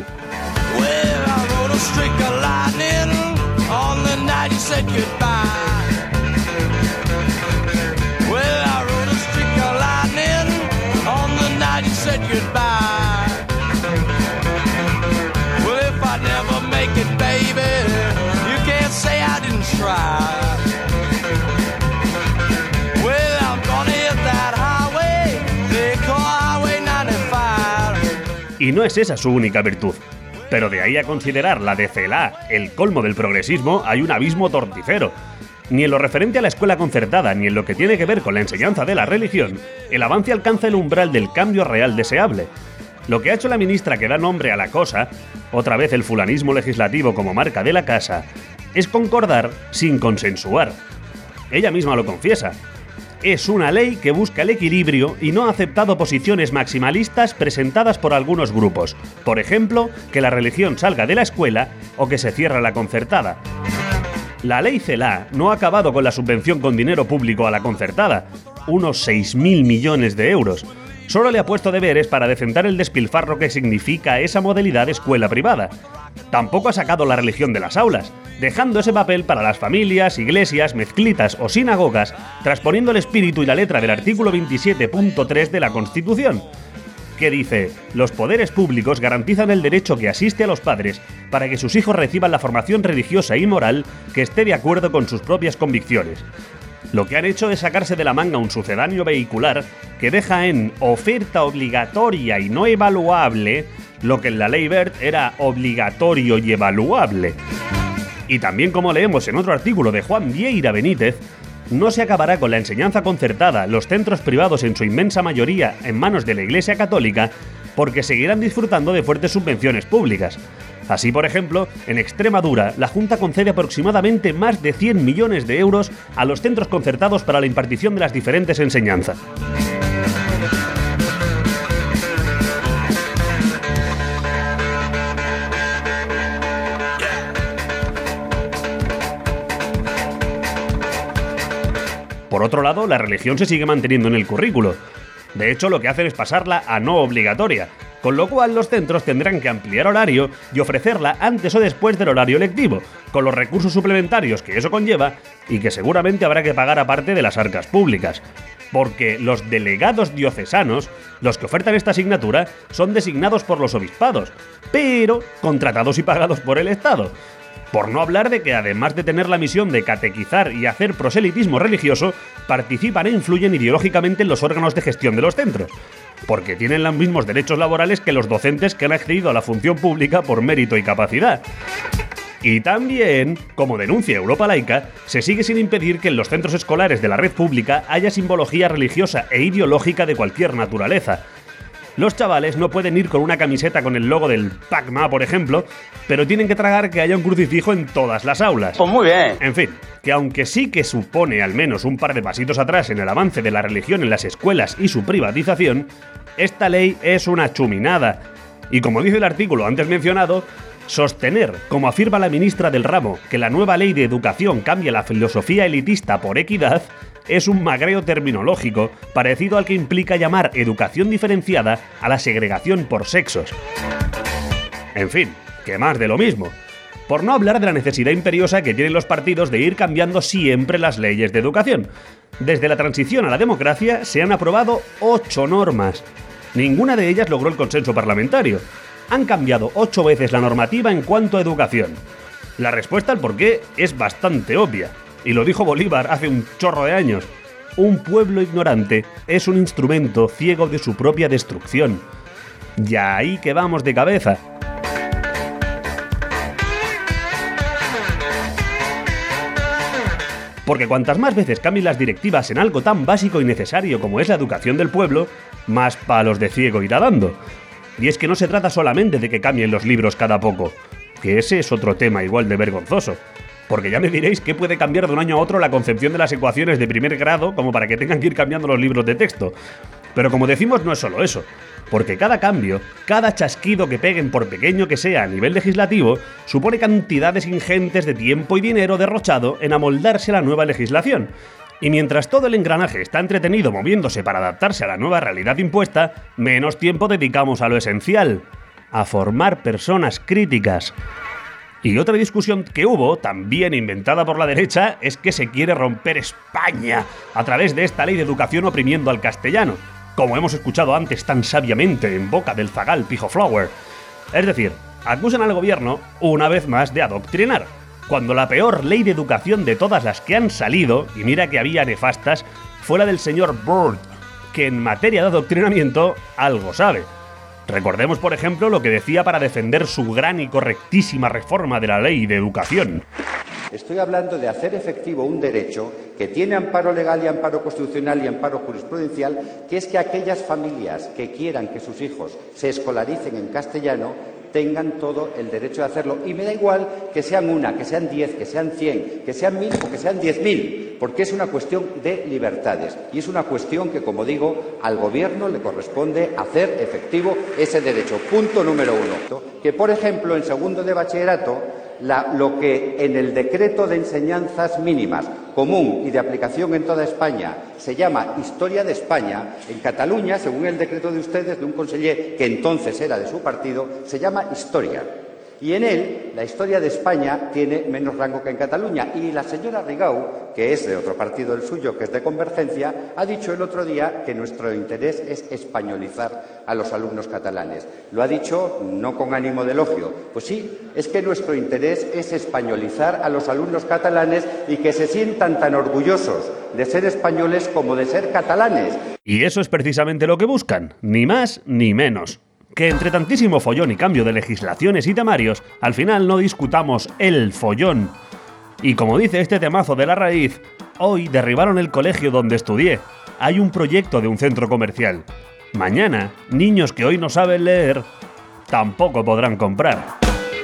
Y no es esa su única virtud. Pero de ahí a considerar la de CELA el colmo del progresismo hay un abismo torticero. Ni en lo referente a la escuela concertada, ni en lo que tiene que ver con la enseñanza de la religión, el avance alcanza el umbral del cambio real deseable. Lo que ha hecho la ministra que da nombre a la cosa, otra vez el fulanismo legislativo como marca de la casa, es concordar sin consensuar. Ella misma lo confiesa. Es una ley que busca el equilibrio y no ha aceptado posiciones maximalistas presentadas por algunos grupos. Por ejemplo, que la religión salga de la escuela o que se cierre la concertada. La ley CELA no ha acabado con la subvención con dinero público a la concertada, unos 6.000 millones de euros. Solo le ha puesto deberes para defender el despilfarro que significa esa modalidad de escuela privada. Tampoco ha sacado la religión de las aulas, dejando ese papel para las familias, iglesias, mezclitas o sinagogas, transponiendo el espíritu y la letra del artículo 27.3 de la Constitución, que dice: los poderes públicos garantizan el derecho que asiste a los padres para que sus hijos reciban la formación religiosa y moral que esté de acuerdo con sus propias convicciones. Lo que han hecho es sacarse de la manga un sucedáneo vehicular que deja en oferta obligatoria y no evaluable lo que en la ley Wert era obligatorio y evaluable. Y también, como leemos en otro artículo de Juan Vieira Benítez, no se acabará con la enseñanza concertada, los centros privados en su inmensa mayoría en manos de la Iglesia Católica, porque seguirán disfrutando de fuertes subvenciones públicas. Así, por ejemplo, en Extremadura, la Junta concede aproximadamente más de 100 millones de euros a los centros concertados para la impartición de las diferentes enseñanzas. Por otro lado, la religión se sigue manteniendo en el currículo. De hecho, lo que hacen es pasarla a no obligatoria, con lo cual los centros tendrán que ampliar horario y ofrecerla antes o después del horario lectivo, con los recursos suplementarios que eso conlleva y que seguramente habrá que pagar aparte de las arcas públicas. Porque los delegados diocesanos, los que ofertan esta asignatura, son designados por los obispados, pero contratados y pagados por el Estado. Por no hablar de que, además de tener la misión de catequizar y hacer proselitismo religioso, participan e influyen ideológicamente en los órganos de gestión de los centros, porque tienen los mismos derechos laborales que los docentes que han accedido a la función pública por mérito y capacidad. Y también, como denuncia Europa Laica, se sigue sin impedir que en los centros escolares de la red pública haya simbología religiosa e ideológica de cualquier naturaleza. Los chavales no pueden ir con una camiseta con el logo del PACMA, por ejemplo, pero tienen que tragar que haya un crucifijo en todas las aulas. Pues muy bien. En fin, que aunque sí que supone al menos un par de pasitos atrás en el avance de la religión en las escuelas y su privatización, esta ley es una chuminada. Y como dice el artículo antes mencionado, sostener, como afirma la ministra del ramo, que la nueva ley de educación cambia la filosofía elitista por equidad, es un magreo terminológico parecido al que implica llamar educación diferenciada a la segregación por sexos. En fin, que más de lo mismo. Por no hablar de la necesidad imperiosa que tienen los partidos de ir cambiando siempre las leyes de educación. Desde la transición a la democracia se han aprobado 8 normas. Ninguna de ellas logró el consenso parlamentario. Han cambiado 8 veces la normativa en cuanto a educación. La respuesta al porqué es bastante obvia. Y lo dijo Bolívar hace un chorro de años. Un pueblo ignorante es un instrumento ciego de su propia destrucción. Y ahí que vamos de cabeza. Porque cuantas más veces cambien las directivas en algo tan básico y necesario como es la educación del pueblo, más palos de ciego irá dando. Y es que no se trata solamente de que cambien los libros cada poco, que ese es otro tema igual de vergonzoso. Porque ya me diréis que puede cambiar de un año a otro la concepción de las ecuaciones de primer grado como para que tengan que ir cambiando los libros de texto. Pero como decimos, no es solo eso, porque cada cambio, cada chasquido que peguen por pequeño que sea a nivel legislativo, supone cantidades ingentes de tiempo y dinero derrochado en amoldarse a la nueva legislación. Y mientras todo el engranaje está entretenido moviéndose para adaptarse a la nueva realidad impuesta, menos tiempo dedicamos a lo esencial, a formar personas críticas. Y otra discusión que hubo, también inventada por la derecha, es que se quiere romper España a través de esta ley de educación oprimiendo al castellano, como hemos escuchado antes tan sabiamente en boca del zagal Pijo Flower. Es decir, acusan al gobierno, una vez más, de adoctrinar, cuando la peor ley de educación de todas las que han salido, y mira que había nefastas, fue la del señor Byrd, que en materia de adoctrinamiento algo sabe. Recordemos, por ejemplo, lo que decía para defender su gran y correctísima reforma de la ley de educación. Estoy hablando de hacer efectivo un derecho que tiene amparo legal y amparo constitucional y amparo jurisprudencial, que es que aquellas familias que quieran que sus hijos se escolaricen en castellano tengan todo el derecho de hacerlo. Y me da igual que sean una, que sean 10, que sean 100, que sean 1000 o que sean 10.000, porque es una cuestión de libertades. Y es una cuestión que, como digo, al Gobierno le corresponde hacer efectivo ese derecho. Punto número 1. Que, por ejemplo, en segundo de bachillerato, lo que en el decreto de enseñanzas mínimas común y de aplicación en toda España se llama Historia de España, en Cataluña, según el decreto de ustedes, de un conseller que entonces era de su partido, se llama Historia. Y en él, la historia de España tiene menos rango que en Cataluña. Y la señora Rigau, que es de otro partido del suyo, que es de Convergencia, ha dicho el otro día que nuestro interés es españolizar a los alumnos catalanes. Lo ha dicho no con ánimo de elogio. Pues sí, es que nuestro interés es españolizar a los alumnos catalanes y que se sientan tan orgullosos de ser españoles como de ser catalanes. Y eso es precisamente lo que buscan, ni más ni menos. Que entre tantísimo follón y cambio de legislaciones y temarios, al final no discutamos el follón. Y como dice este temazo de La Raíz, hoy derribaron el colegio donde estudié. Hay un proyecto de un centro comercial. Mañana, niños que hoy no saben leer, tampoco podrán comprar.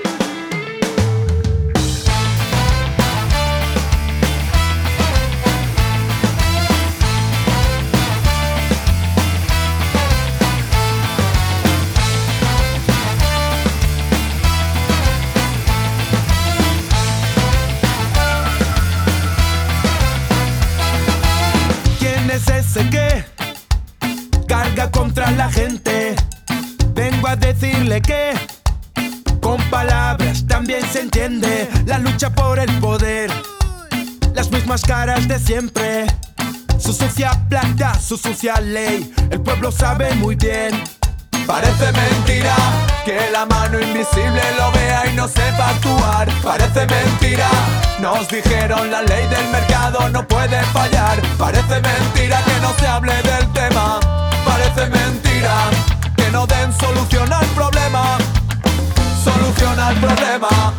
Que carga contra la gente. Vengo a decirle que con palabras también se entiende la lucha por el poder. Las mismas caras de siempre, su sucia plata, su sucia ley. El pueblo sabe muy bien. Parece mentira que la mano invisible lo vea y no sepa actuar. Parece mentira, nos dijeron la ley del mercado no puede fallar. Parece mentira que no se hable del tema. Parece mentira que no den solución al problema. Solución al problema.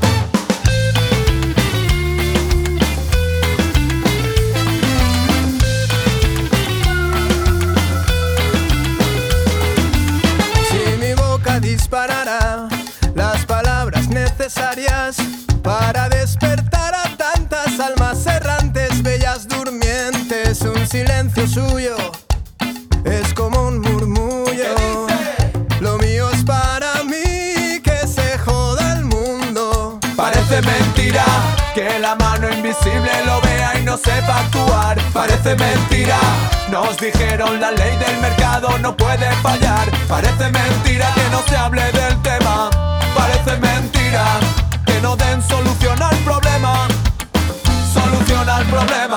Disparará las palabras necesarias para despertar a tantas almas errantes, bellas durmientes. Un silencio suyo es como un murmullo. Lo mío es para mí, que se joda el mundo. Parece mentira que la mano invisible lo vea y no sepa actuar. Parece mentira, nos dijeron la ley del mercado no puede fallar. Parece mentira que no se hable del tema. Parece mentira que no den solución al problema. Solución al problema.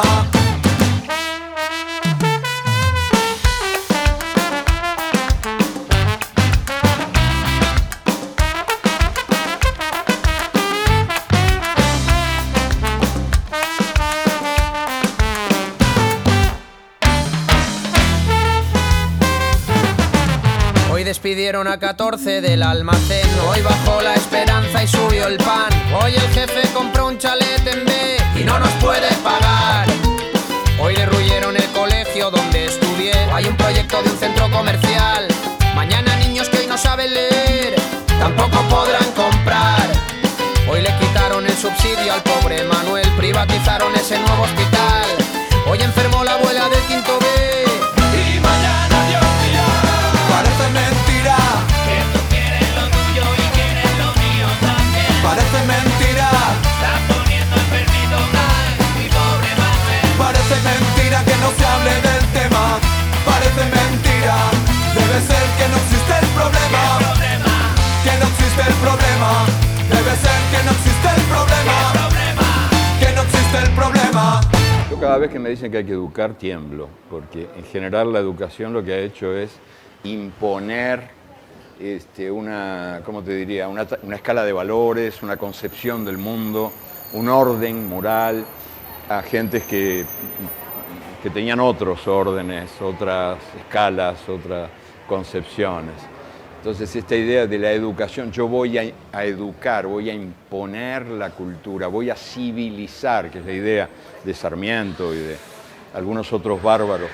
Despidieron a 14 del almacén. Hoy bajó la esperanza y subió el pan. Hoy el jefe compró un chalet en B y no nos puede pagar. Hoy derruyeron el colegio donde estudié. Hay un proyecto de un centro comercial. Mañana niños que hoy no saben leer tampoco podrán comprar. Hoy le quitaron el subsidio al pobre Manuel. Privatizaron ese nuevo hospital. Hoy enfermó la abuela del quinto B. Y mañana Dios dirá. Parece mentira que tú quieres lo tuyo y quieres lo mío también. Parece mentira, estás poniendo enfermito mal, mi pobre Manuel. Parece mentira que no se hable del tema. Parece mentira, debe ser que no existe el problema. Que no existe el problema. Debe ser que no existe el problema. Que no existe el problema. Yo cada vez que me dicen que hay que educar tiemblo, porque en general la educación lo que ha hecho es imponer una escala de valores, una concepción del mundo, un orden moral a gentes que tenían otros órdenes, otras escalas, otras concepciones. Entonces esta idea de la educación, yo voy a educar, voy a imponer la cultura, voy a civilizar, que es la idea de Sarmiento y de algunos otros bárbaros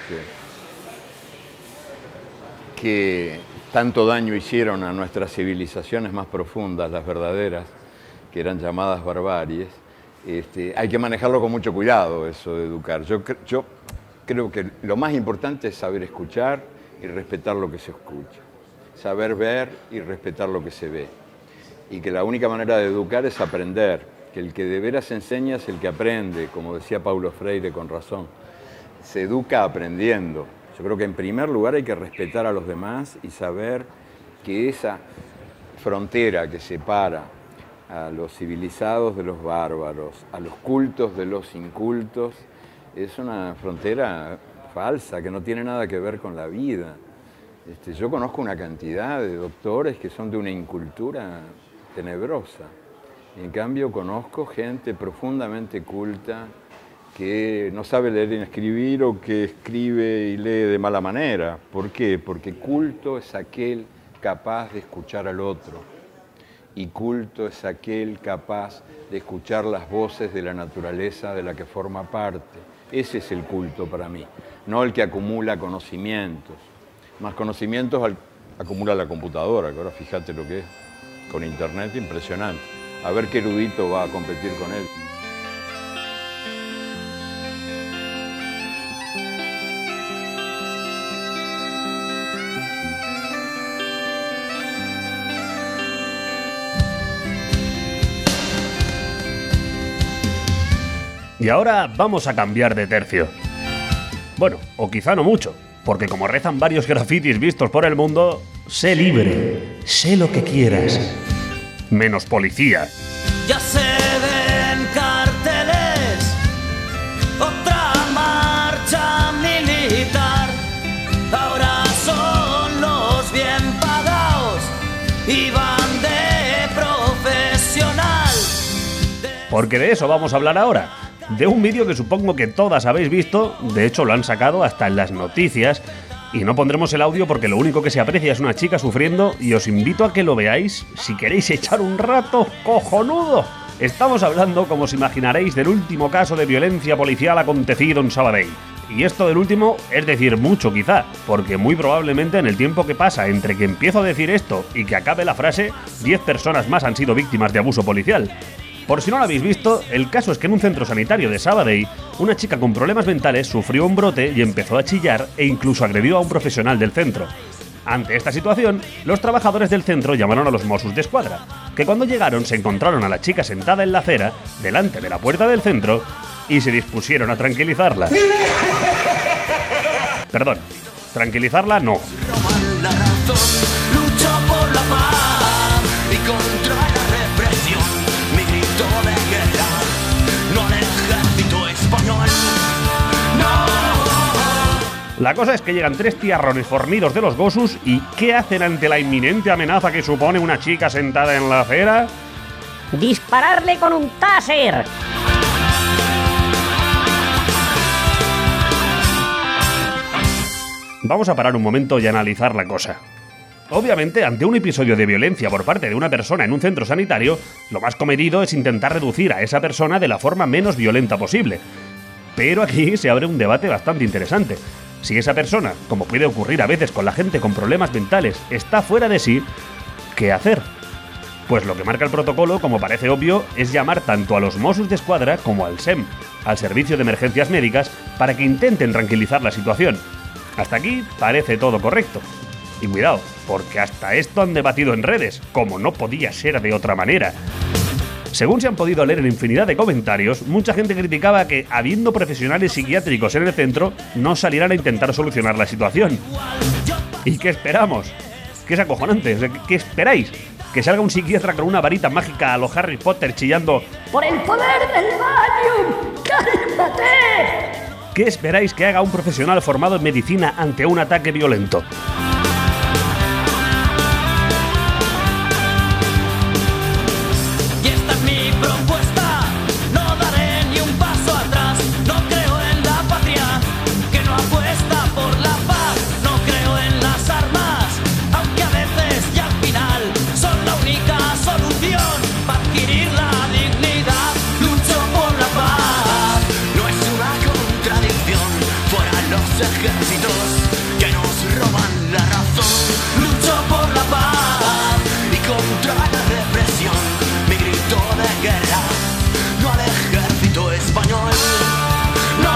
que tanto daño hicieron a nuestras civilizaciones más profundas, las verdaderas, que eran llamadas barbaries. Hay que manejarlo con mucho cuidado, eso de educar. Yo creo que lo más importante es saber escuchar y respetar lo que se escucha. Saber ver y respetar lo que se ve. Y que la única manera de educar es aprender. que el que de veras enseña es el que aprende, como decía Paulo Freire con razón. Se educa aprendiendo. Yo creo que en primer lugar hay que respetar a los demás y saber que esa frontera que separa a los civilizados de los bárbaros, a los cultos de los incultos, es una frontera falsa, que no tiene nada que ver con la vida. Yo conozco una cantidad de doctores que son de una incultura tenebrosa. En cambio, conozco gente profundamente culta que no sabe leer ni escribir o que escribe y lee de mala manera. ¿Por qué? Porque culto es aquel capaz de escuchar al otro. Y culto es aquel capaz de escuchar las voces de la naturaleza de la que forma parte. Ese es el culto para mí, no el que acumula conocimientos. Más conocimientos acumula la computadora, que ahora fíjate lo que es con internet, impresionante. A ver qué erudito va a competir con él. Y ahora vamos a cambiar de tercio. Bueno, o quizá no mucho, porque como rezan varios grafitis vistos por el mundo, sé libre, sé lo que quieras, menos policía. Ya se ven carteles, otra marcha militar. Ahora son los bien pagados y van de profesional. Porque de eso vamos a hablar ahora. De un vídeo que supongo que todas habéis visto, de hecho lo han sacado hasta en las noticias, y no pondremos el audio porque lo único que se aprecia es una chica sufriendo, y os invito a que lo veáis si queréis echar un rato cojonudo. Estamos hablando, como os imaginaréis, del último caso de violencia policial acontecido en Sabadell. Y esto del último es decir mucho quizá, porque muy probablemente en el tiempo que pasa entre que empiezo a decir esto y que acabe la frase, 10 personas más han sido víctimas de abuso policial. Por si no lo habéis visto, el caso es que en un centro sanitario de Sabadell, una chica con problemas mentales sufrió un brote y empezó a chillar e incluso agredió a un profesional del centro. Ante esta situación, los trabajadores del centro llamaron a los Mossos d'Esquadra, que cuando llegaron se encontraron a la chica sentada en la acera, delante de la puerta del centro, y se dispusieron a tranquilizarla. Perdón, tranquilizarla no. La cosa es que llegan 3 tiarrones fornidos de los Gossos y ¿qué hacen ante la inminente amenaza que supone una chica sentada en la acera? ¡Dispararle con un taser! Vamos a parar un momento y analizar la cosa. Obviamente, ante un episodio de violencia por parte de una persona en un centro sanitario, lo más comedido es intentar reducir a esa persona de la forma menos violenta posible. Pero aquí se abre un debate bastante interesante. Si esa persona, como puede ocurrir a veces con la gente con problemas mentales, está fuera de sí, ¿qué hacer? Pues lo que marca el protocolo, como parece obvio, es llamar tanto a los Mossos d'Esquadra como al SEM, al Servicio de Emergencias Médicas, para que intenten tranquilizar la situación. Hasta aquí parece todo correcto. Y cuidado, porque hasta esto han debatido en redes, como no podía ser de otra manera. Según se han podido leer en infinidad de comentarios, mucha gente criticaba que, habiendo profesionales psiquiátricos en el centro, no salieran a intentar solucionar la situación. ¿Y qué esperamos? ¿Qué es acojonante? ¿Qué esperáis? ¿Que salga un psiquiatra con una varita mágica a los Harry Potter chillando ¡por el poder del Valium! ¡Cálmate! ¿Qué esperáis que haga un profesional formado en medicina ante un ataque violento? Ejércitos que nos roban la razón. Lucho por la paz y contra la represión. Mi grito de guerra, no al ejército español. No,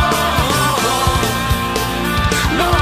no, no,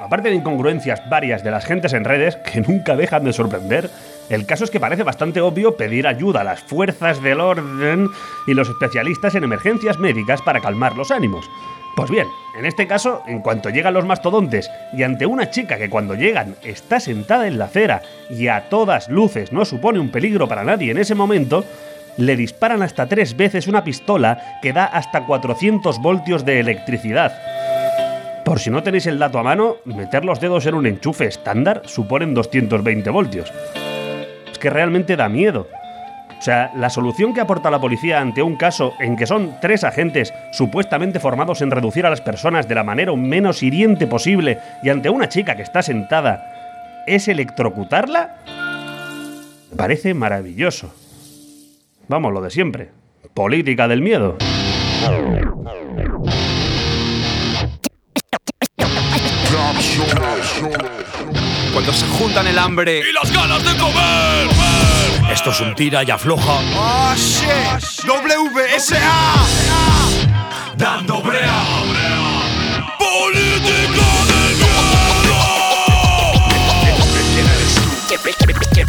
aparte de incongruencias varias de las gentes en redes que nunca dejan de sorprender, el caso es que parece bastante obvio pedir ayuda a las fuerzas del orden y los especialistas en emergencias médicas para calmar los ánimos. Pues bien, en este caso, en cuanto llegan los mastodontes y ante una chica que cuando llegan está sentada en la acera y a todas luces no supone un peligro para nadie en ese momento, le disparan hasta 3 veces una pistola que da hasta 400 voltios de electricidad. Por si no tenéis el dato a mano, meter los dedos en un enchufe estándar suponen 220 voltios. Es que realmente da miedo. O sea, la solución que aporta la policía ante un caso en que son 3 agentes supuestamente formados en reducir a las personas de la manera menos hiriente posible y ante una chica que está sentada es electrocutarla, me parece maravilloso. Vamos, lo de siempre. Política del miedo. Cuando se juntan el hambre y las ganas de comer. Esto es un tira y afloja. ¡Oh, shit! WSA. Dando brea. Política del miedo. ¿Quién eres tú?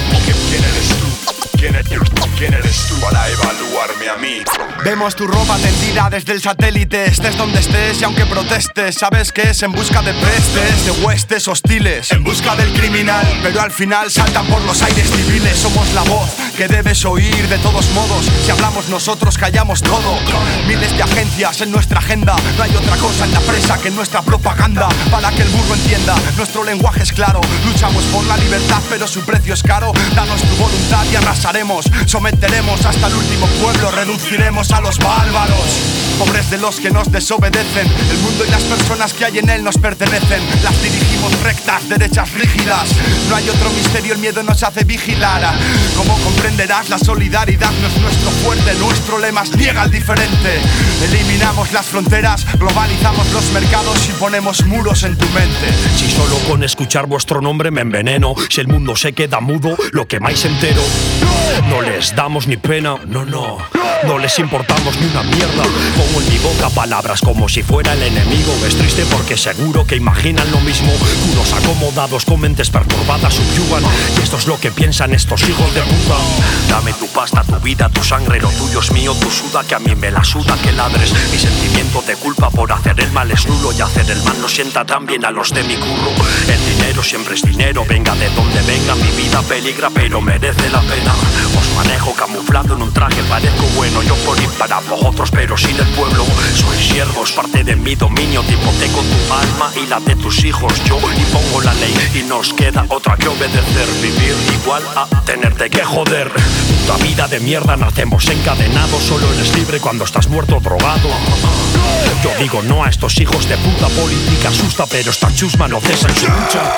¿Quién eres tú para evaluarme a mí? Vemos tu ropa tendida desde el satélite. Estés donde estés y aunque protestes, sabes que es en busca de prestes, de huestes hostiles, en busca del criminal, pero al final saltan por los aires civiles. Somos la voz que debes oír de todos modos. Si hablamos nosotros callamos todo. Miles de agencias en nuestra agenda. No hay otra cosa en la presa que nuestra propaganda. Para que el burro entienda, nuestro lenguaje es claro. Luchamos por la libertad pero su precio es caro. Danos tu voluntad y arrasaremos. Someteremos hasta el último pueblo. Reduciremos a los bárbaros. Pobres de los que nos desobedecen. El mundo y las personas que hay en él nos pertenecen. Las dirigimos rectas, derechas, rígidas. No hay otro misterio, el miedo nos hace vigilar. Como comprenderás, la solidaridad no es nuestro fuerte. Nuestro lema es niega al diferente. Eliminamos las fronteras, globalizamos los mercados y ponemos muros en tu mente. Si solo con escuchar vuestro nombre me enveneno, si el mundo se queda mudo, lo quemáis entero. No les damos ni pena, no les importamos ni una mierda. Pongo en mi boca palabras como si fuera el enemigo. Es triste porque seguro que imaginan lo mismo. Culos acomodados con mentes perturbadas subyugan. Y esto es lo que piensan estos hijos de puta. Dame tu pasta, tu vida, tu sangre, lo tuyo es mío, tu suda, que a mí me la suda que ladres. Mi sentimiento de culpa por hacer el mal es nulo y hacer el mal no sienta tan bien a los de mi curro. El dinero siempre es dinero, venga de donde venga. Mi vida peligra pero merece la pena. Os manejo camuflado en un traje, parezco bueno. Yo por ir para vosotros pero sin el pueblo. Sois siervos, parte de mi dominio. Te hipoteco tu alma y la de tus hijos. Yo impongo la ley y nos queda otra que obedecer. Vivir igual a tenerte que joder. Puta vida de mierda, nacemos encadenados. Solo eres libre cuando estás muerto o drogado. Yo digo no a estos hijos de puta. Política asusta pero esta chusma no cesa en su lucha.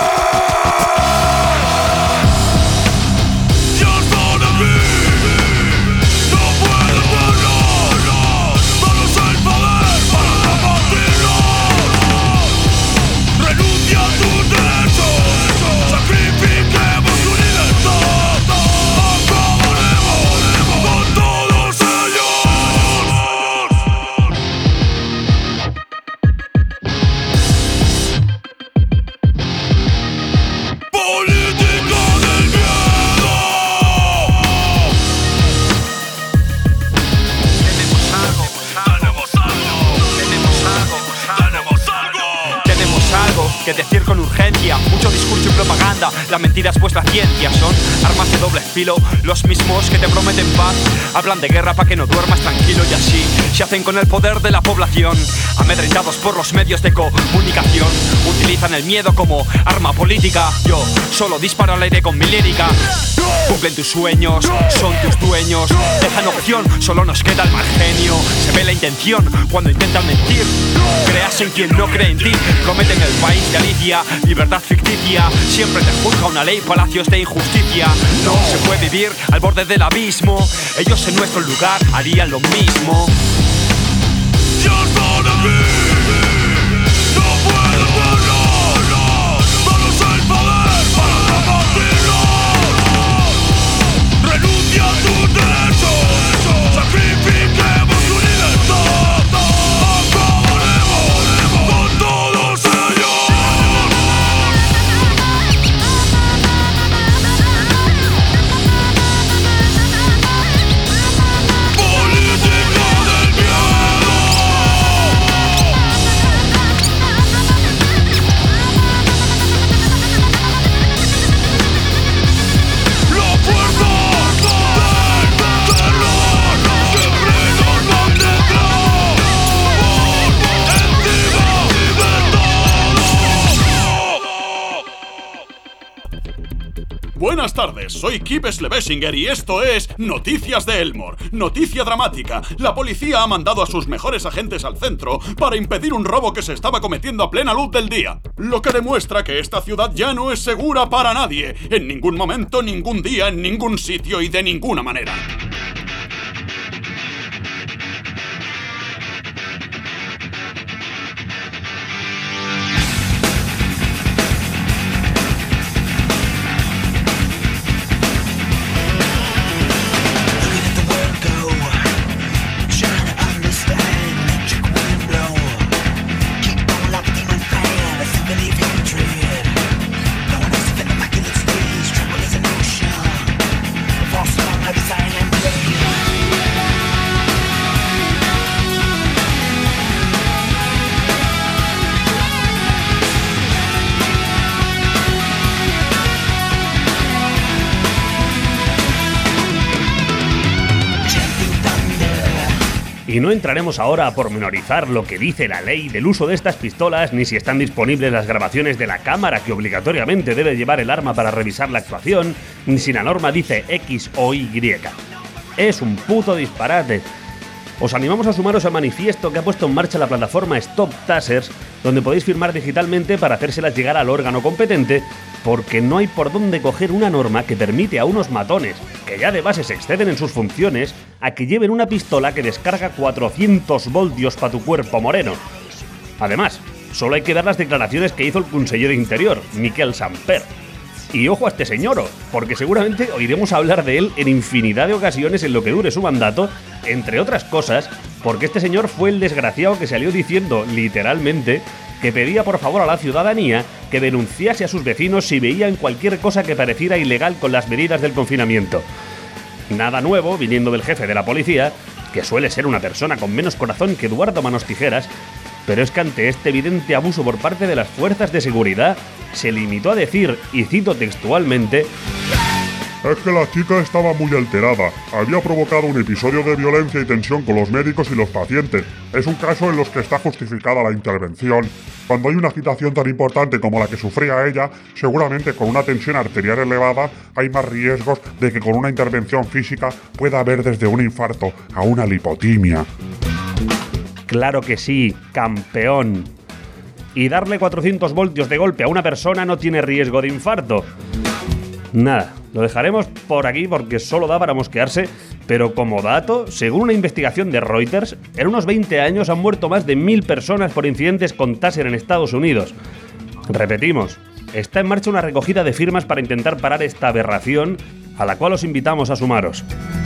Que decir con urgencia, mucho discurso y propaganda. La mentira es vuestra ciencia, son armas de doble filo. Los mismos que te prometen paz hablan de guerra para que no duermas tranquilo. Y así se hacen con el poder de la población. Amedrentados por los medios de comunicación, utilizan el miedo como arma política. Yo solo disparo al aire con mi lírica. Cumplen tus sueños, son tus dueños. Dejan opción, solo nos queda el mal genio. Se ve la intención cuando intentan mentir. Creas en quien no cree en ti. Prometen el país de Alicia, libertad ficticia. Siempre te juzga una ley, palacios de injusticia. No se puede vivir al borde del abismo. Ellos en nuestro lugar harían lo mismo. Renuncia a tus derechos, sacrifiquemos tu libertad. Acabaremos con todos ellos. Buenas tardes, soy Kip Slevesinger y esto es Noticias de Elmore. Noticia dramática. La policía ha mandado a sus mejores agentes al centro para impedir un robo que se estaba cometiendo a plena luz del día. Lo que demuestra que esta ciudad ya no es segura para nadie. En ningún momento, ningún día, en ningún sitio y de ninguna manera. Y no entraremos ahora a pormenorizar lo que dice la ley del uso de estas pistolas, ni si están disponibles las grabaciones de la cámara que obligatoriamente debe llevar el arma para revisar la actuación, ni si la norma dice X o Y. Es un puto disparate. Os animamos a sumaros al manifiesto que ha puesto en marcha la plataforma Stop Tasers, donde podéis firmar digitalmente para hacérselas llegar al órgano competente, porque no hay por dónde coger una norma que permite a unos matones, que ya de base se exceden en sus funciones, a que lleven una pistola que descarga 400 voltios para tu cuerpo moreno. Además, solo hay que ver las declaraciones que hizo el conseller de Interior, Miquel Samper. Y ojo a este señor, porque seguramente oiremos hablar de él en infinidad de ocasiones en lo que dure su mandato, entre otras cosas, porque este señor fue el desgraciado que salió diciendo, literalmente, que pedía por favor a la ciudadanía que denunciase a sus vecinos si veían cualquier cosa que pareciera ilegal con las medidas del confinamiento. Nada nuevo viniendo del jefe de la policía, que suele ser una persona con menos corazón que Eduardo Manos Tijeras, pero es que ante este evidente abuso por parte de las fuerzas de seguridad, se limitó a decir, y cito textualmente: es que la chica estaba muy alterada, había provocado un episodio de violencia y tensión con los médicos y los pacientes. Es un caso en los que está justificada la intervención. Cuando hay una agitación tan importante como la que sufría ella, seguramente con una tensión arterial elevada hay más riesgos de que con una intervención física pueda haber desde un infarto a una lipotimia. Claro que sí, campeón. Y darle 400 voltios de golpe a una persona no tiene riesgo de infarto. Nada, lo dejaremos por aquí porque solo da para mosquearse, pero como dato, según una investigación de Reuters, en unos 20 años han muerto más de 1000 personas por incidentes con taser en Estados Unidos. Repetimos, está en marcha una recogida de firmas para intentar parar esta aberración, a la cual os invitamos a sumaros.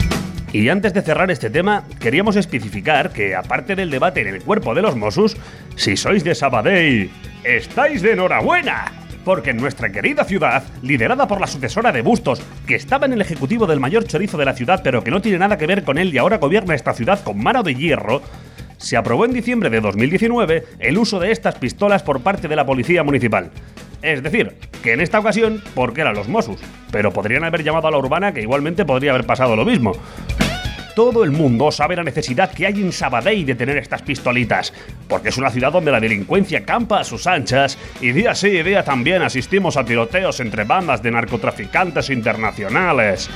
Y antes de cerrar este tema, queríamos especificar que, aparte del debate en el cuerpo de los Mossos, si sois de Sabadell, estáis de enhorabuena, porque en nuestra querida ciudad, liderada por la sucesora de Bustos, que estaba en el ejecutivo del mayor chorizo de la ciudad pero que no tiene nada que ver con él y ahora gobierna esta ciudad con mano de hierro, se aprobó en diciembre de 2019 el uso de estas pistolas por parte de la policía municipal. Es decir, que en esta ocasión, porque eran los Mossos, pero podrían haber llamado a la urbana, que igualmente podría haber pasado lo mismo. Todo el mundo sabe la necesidad que hay en Sabadell de tener estas pistolitas, porque es una ciudad donde la delincuencia campa a sus anchas y día sí y día también asistimos a tiroteos entre bandas de narcotraficantes internacionales.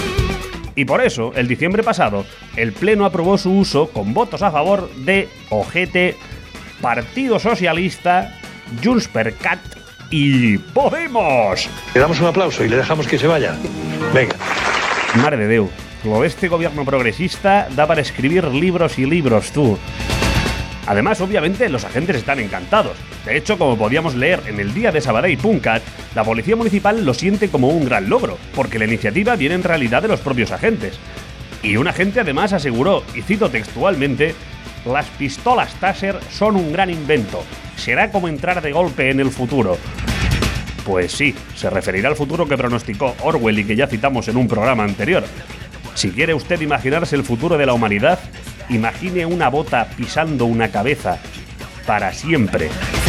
Y por eso, el diciembre pasado, el Pleno aprobó su uso con votos a favor de Ojete, Partido Socialista, Junts per Cat y Podemos. Le damos un aplauso y le dejamos que se vaya. Venga. Mare de Déu. Lo de este gobierno progresista da para escribir libros y libros, tú. Además, obviamente, los agentes están encantados. De hecho, como podíamos leer en el día de Sabadell.cat, la policía municipal lo siente como un gran logro, porque la iniciativa viene en realidad de los propios agentes. Y un agente además aseguró, y cito textualmente: las pistolas Taser son un gran invento. Será como entrar de golpe en el futuro. Pues sí, se referirá al futuro que pronosticó Orwell y que ya citamos en un programa anterior. Si quiere usted imaginarse el futuro de la humanidad, imagine una bota pisando una cabeza para siempre.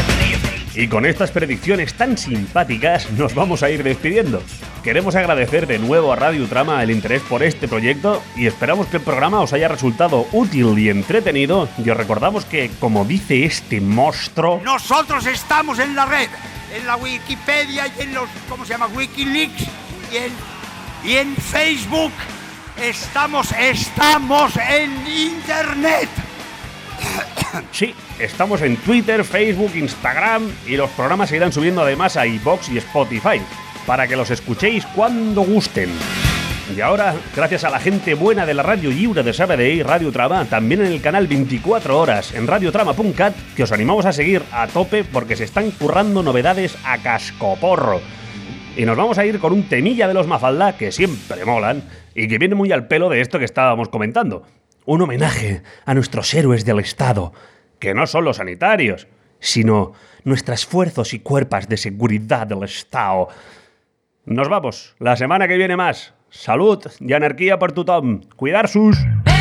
Y con estas predicciones tan simpáticas nos vamos a ir despidiendo. Queremos agradecer de nuevo a Radio Trama el interés por este proyecto y esperamos que el programa os haya resultado útil y entretenido. Y os recordamos que, como dice este monstruo, nosotros estamos en la red, en la Wikipedia y en los, ¿cómo se llama? Wikileaks. y en Facebook. Estamos en Internet. Sí, estamos en Twitter, Facebook, Instagram y los programas se irán subiendo además a iVoox y Spotify para que los escuchéis cuando gusten. Y ahora, gracias a la gente buena de la Radio Lliure de Sabadell, Radio Trama, también en el canal 24 horas en radiotrama.cat, que os animamos a seguir a tope porque se están currando novedades a cascoporro. Y nos vamos a ir con un temilla de los Mafalda que siempre molan y que viene muy al pelo de esto que estábamos comentando. Un homenaje a nuestros héroes del Estado, que no son los sanitarios, sino nuestras fuerzas y cuerpos de seguridad del Estado. Nos vamos, la semana que viene más. Salud y anarquía per tothom. Cuidar-sus.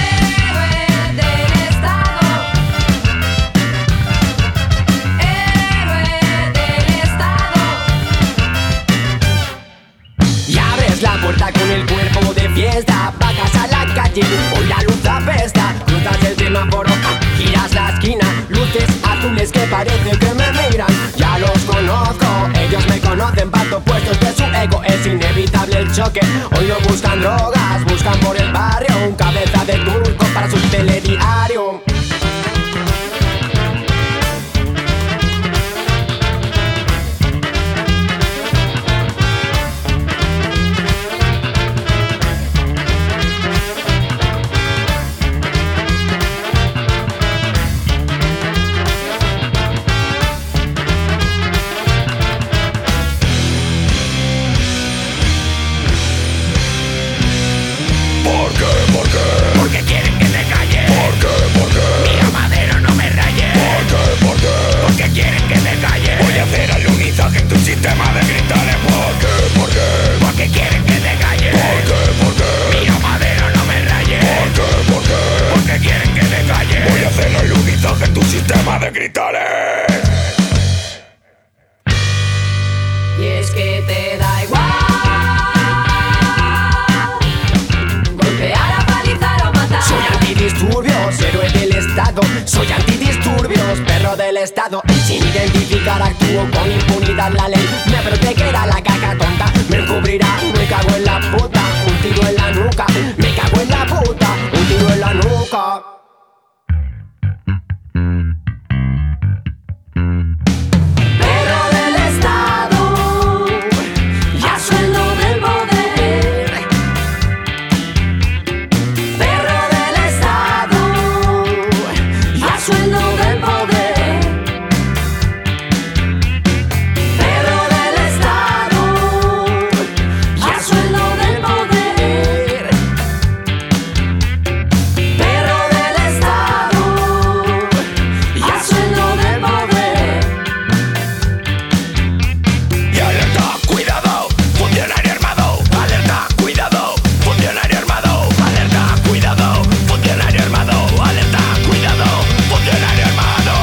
Ya ves la puerta con el cuerpo de fiesta, vacas a la calle, hoy la luz apesta, cruzas el semáforo, giras la esquina, luces azules que parece que me miran. Ya los conozco, ellos me conocen, pato puestos de su ego, es inevitable el choque. Hoy no buscan drogas, buscan por el barrio un cabeza de turco para su telediario. Porque quieren que me calle. Mira Madero, no me raye. Porque quieren que me calle. Voy a hacer alunizaje en tu sistema de cristales. Porque quieren que me calle. Mira Madero, no me raye. Porque quieren que me calle. Voy a hacer alunizaje en tu sistema de cristales. Y es que te da igual. Antidisturbios, héroe del Estado. Soy antidisturbios, perro del Estado. Sin identificar actúo con impunidad. La ley me protegerá, la caca tonta me encubrirá. Me cago en la puta, un tiro en la nuca. Me cago en la puta, un tiro en la nuca. Perro del Estado, ya sueldo del poder. Perro del Estado, ya sueldo del poder. Perro del Estado, ya sueldo del poder. Perro del Estado, ya sueldo del poder. Y alerta, cuidado, funcionario armado. Alerta, cuidado, funcionario armado. Alerta, cuidado, funcionario armado. Alerta, cuidado, funcionario armado.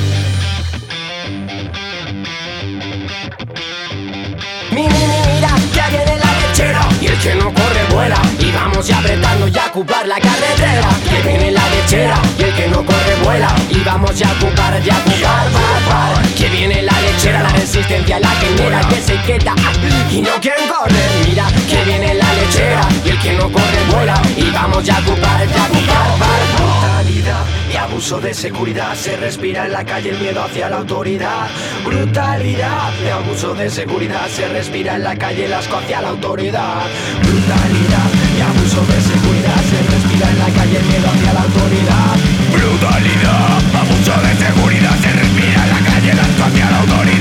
Mira, ya viene la lechera. Y el que no corre vuela. Y vamos ya apretando ya a ocupar la carretera. Que viene la lechera. Y el que no corre vuela. Y vamos ya a ocupar, Que viene la lechera, la resistencia, la genera, que se queda y no quieren correr. Mira, que viene la lechera. Y el que no corre vuela. Y vamos ya a ocupar, Brutalidad y abuso de seguridad. Se respira en la calle el miedo hacia la autoridad. Brutalidad y abuso de seguridad. Se respira en la calle el asco hacia la autoridad. Brutalidad y abuso de seguridad. Se respira en la calle el miedo hacia la autoridad. Brutalidad, abuso de seguridad. Se respira en la calle el asco hacia la autoridad.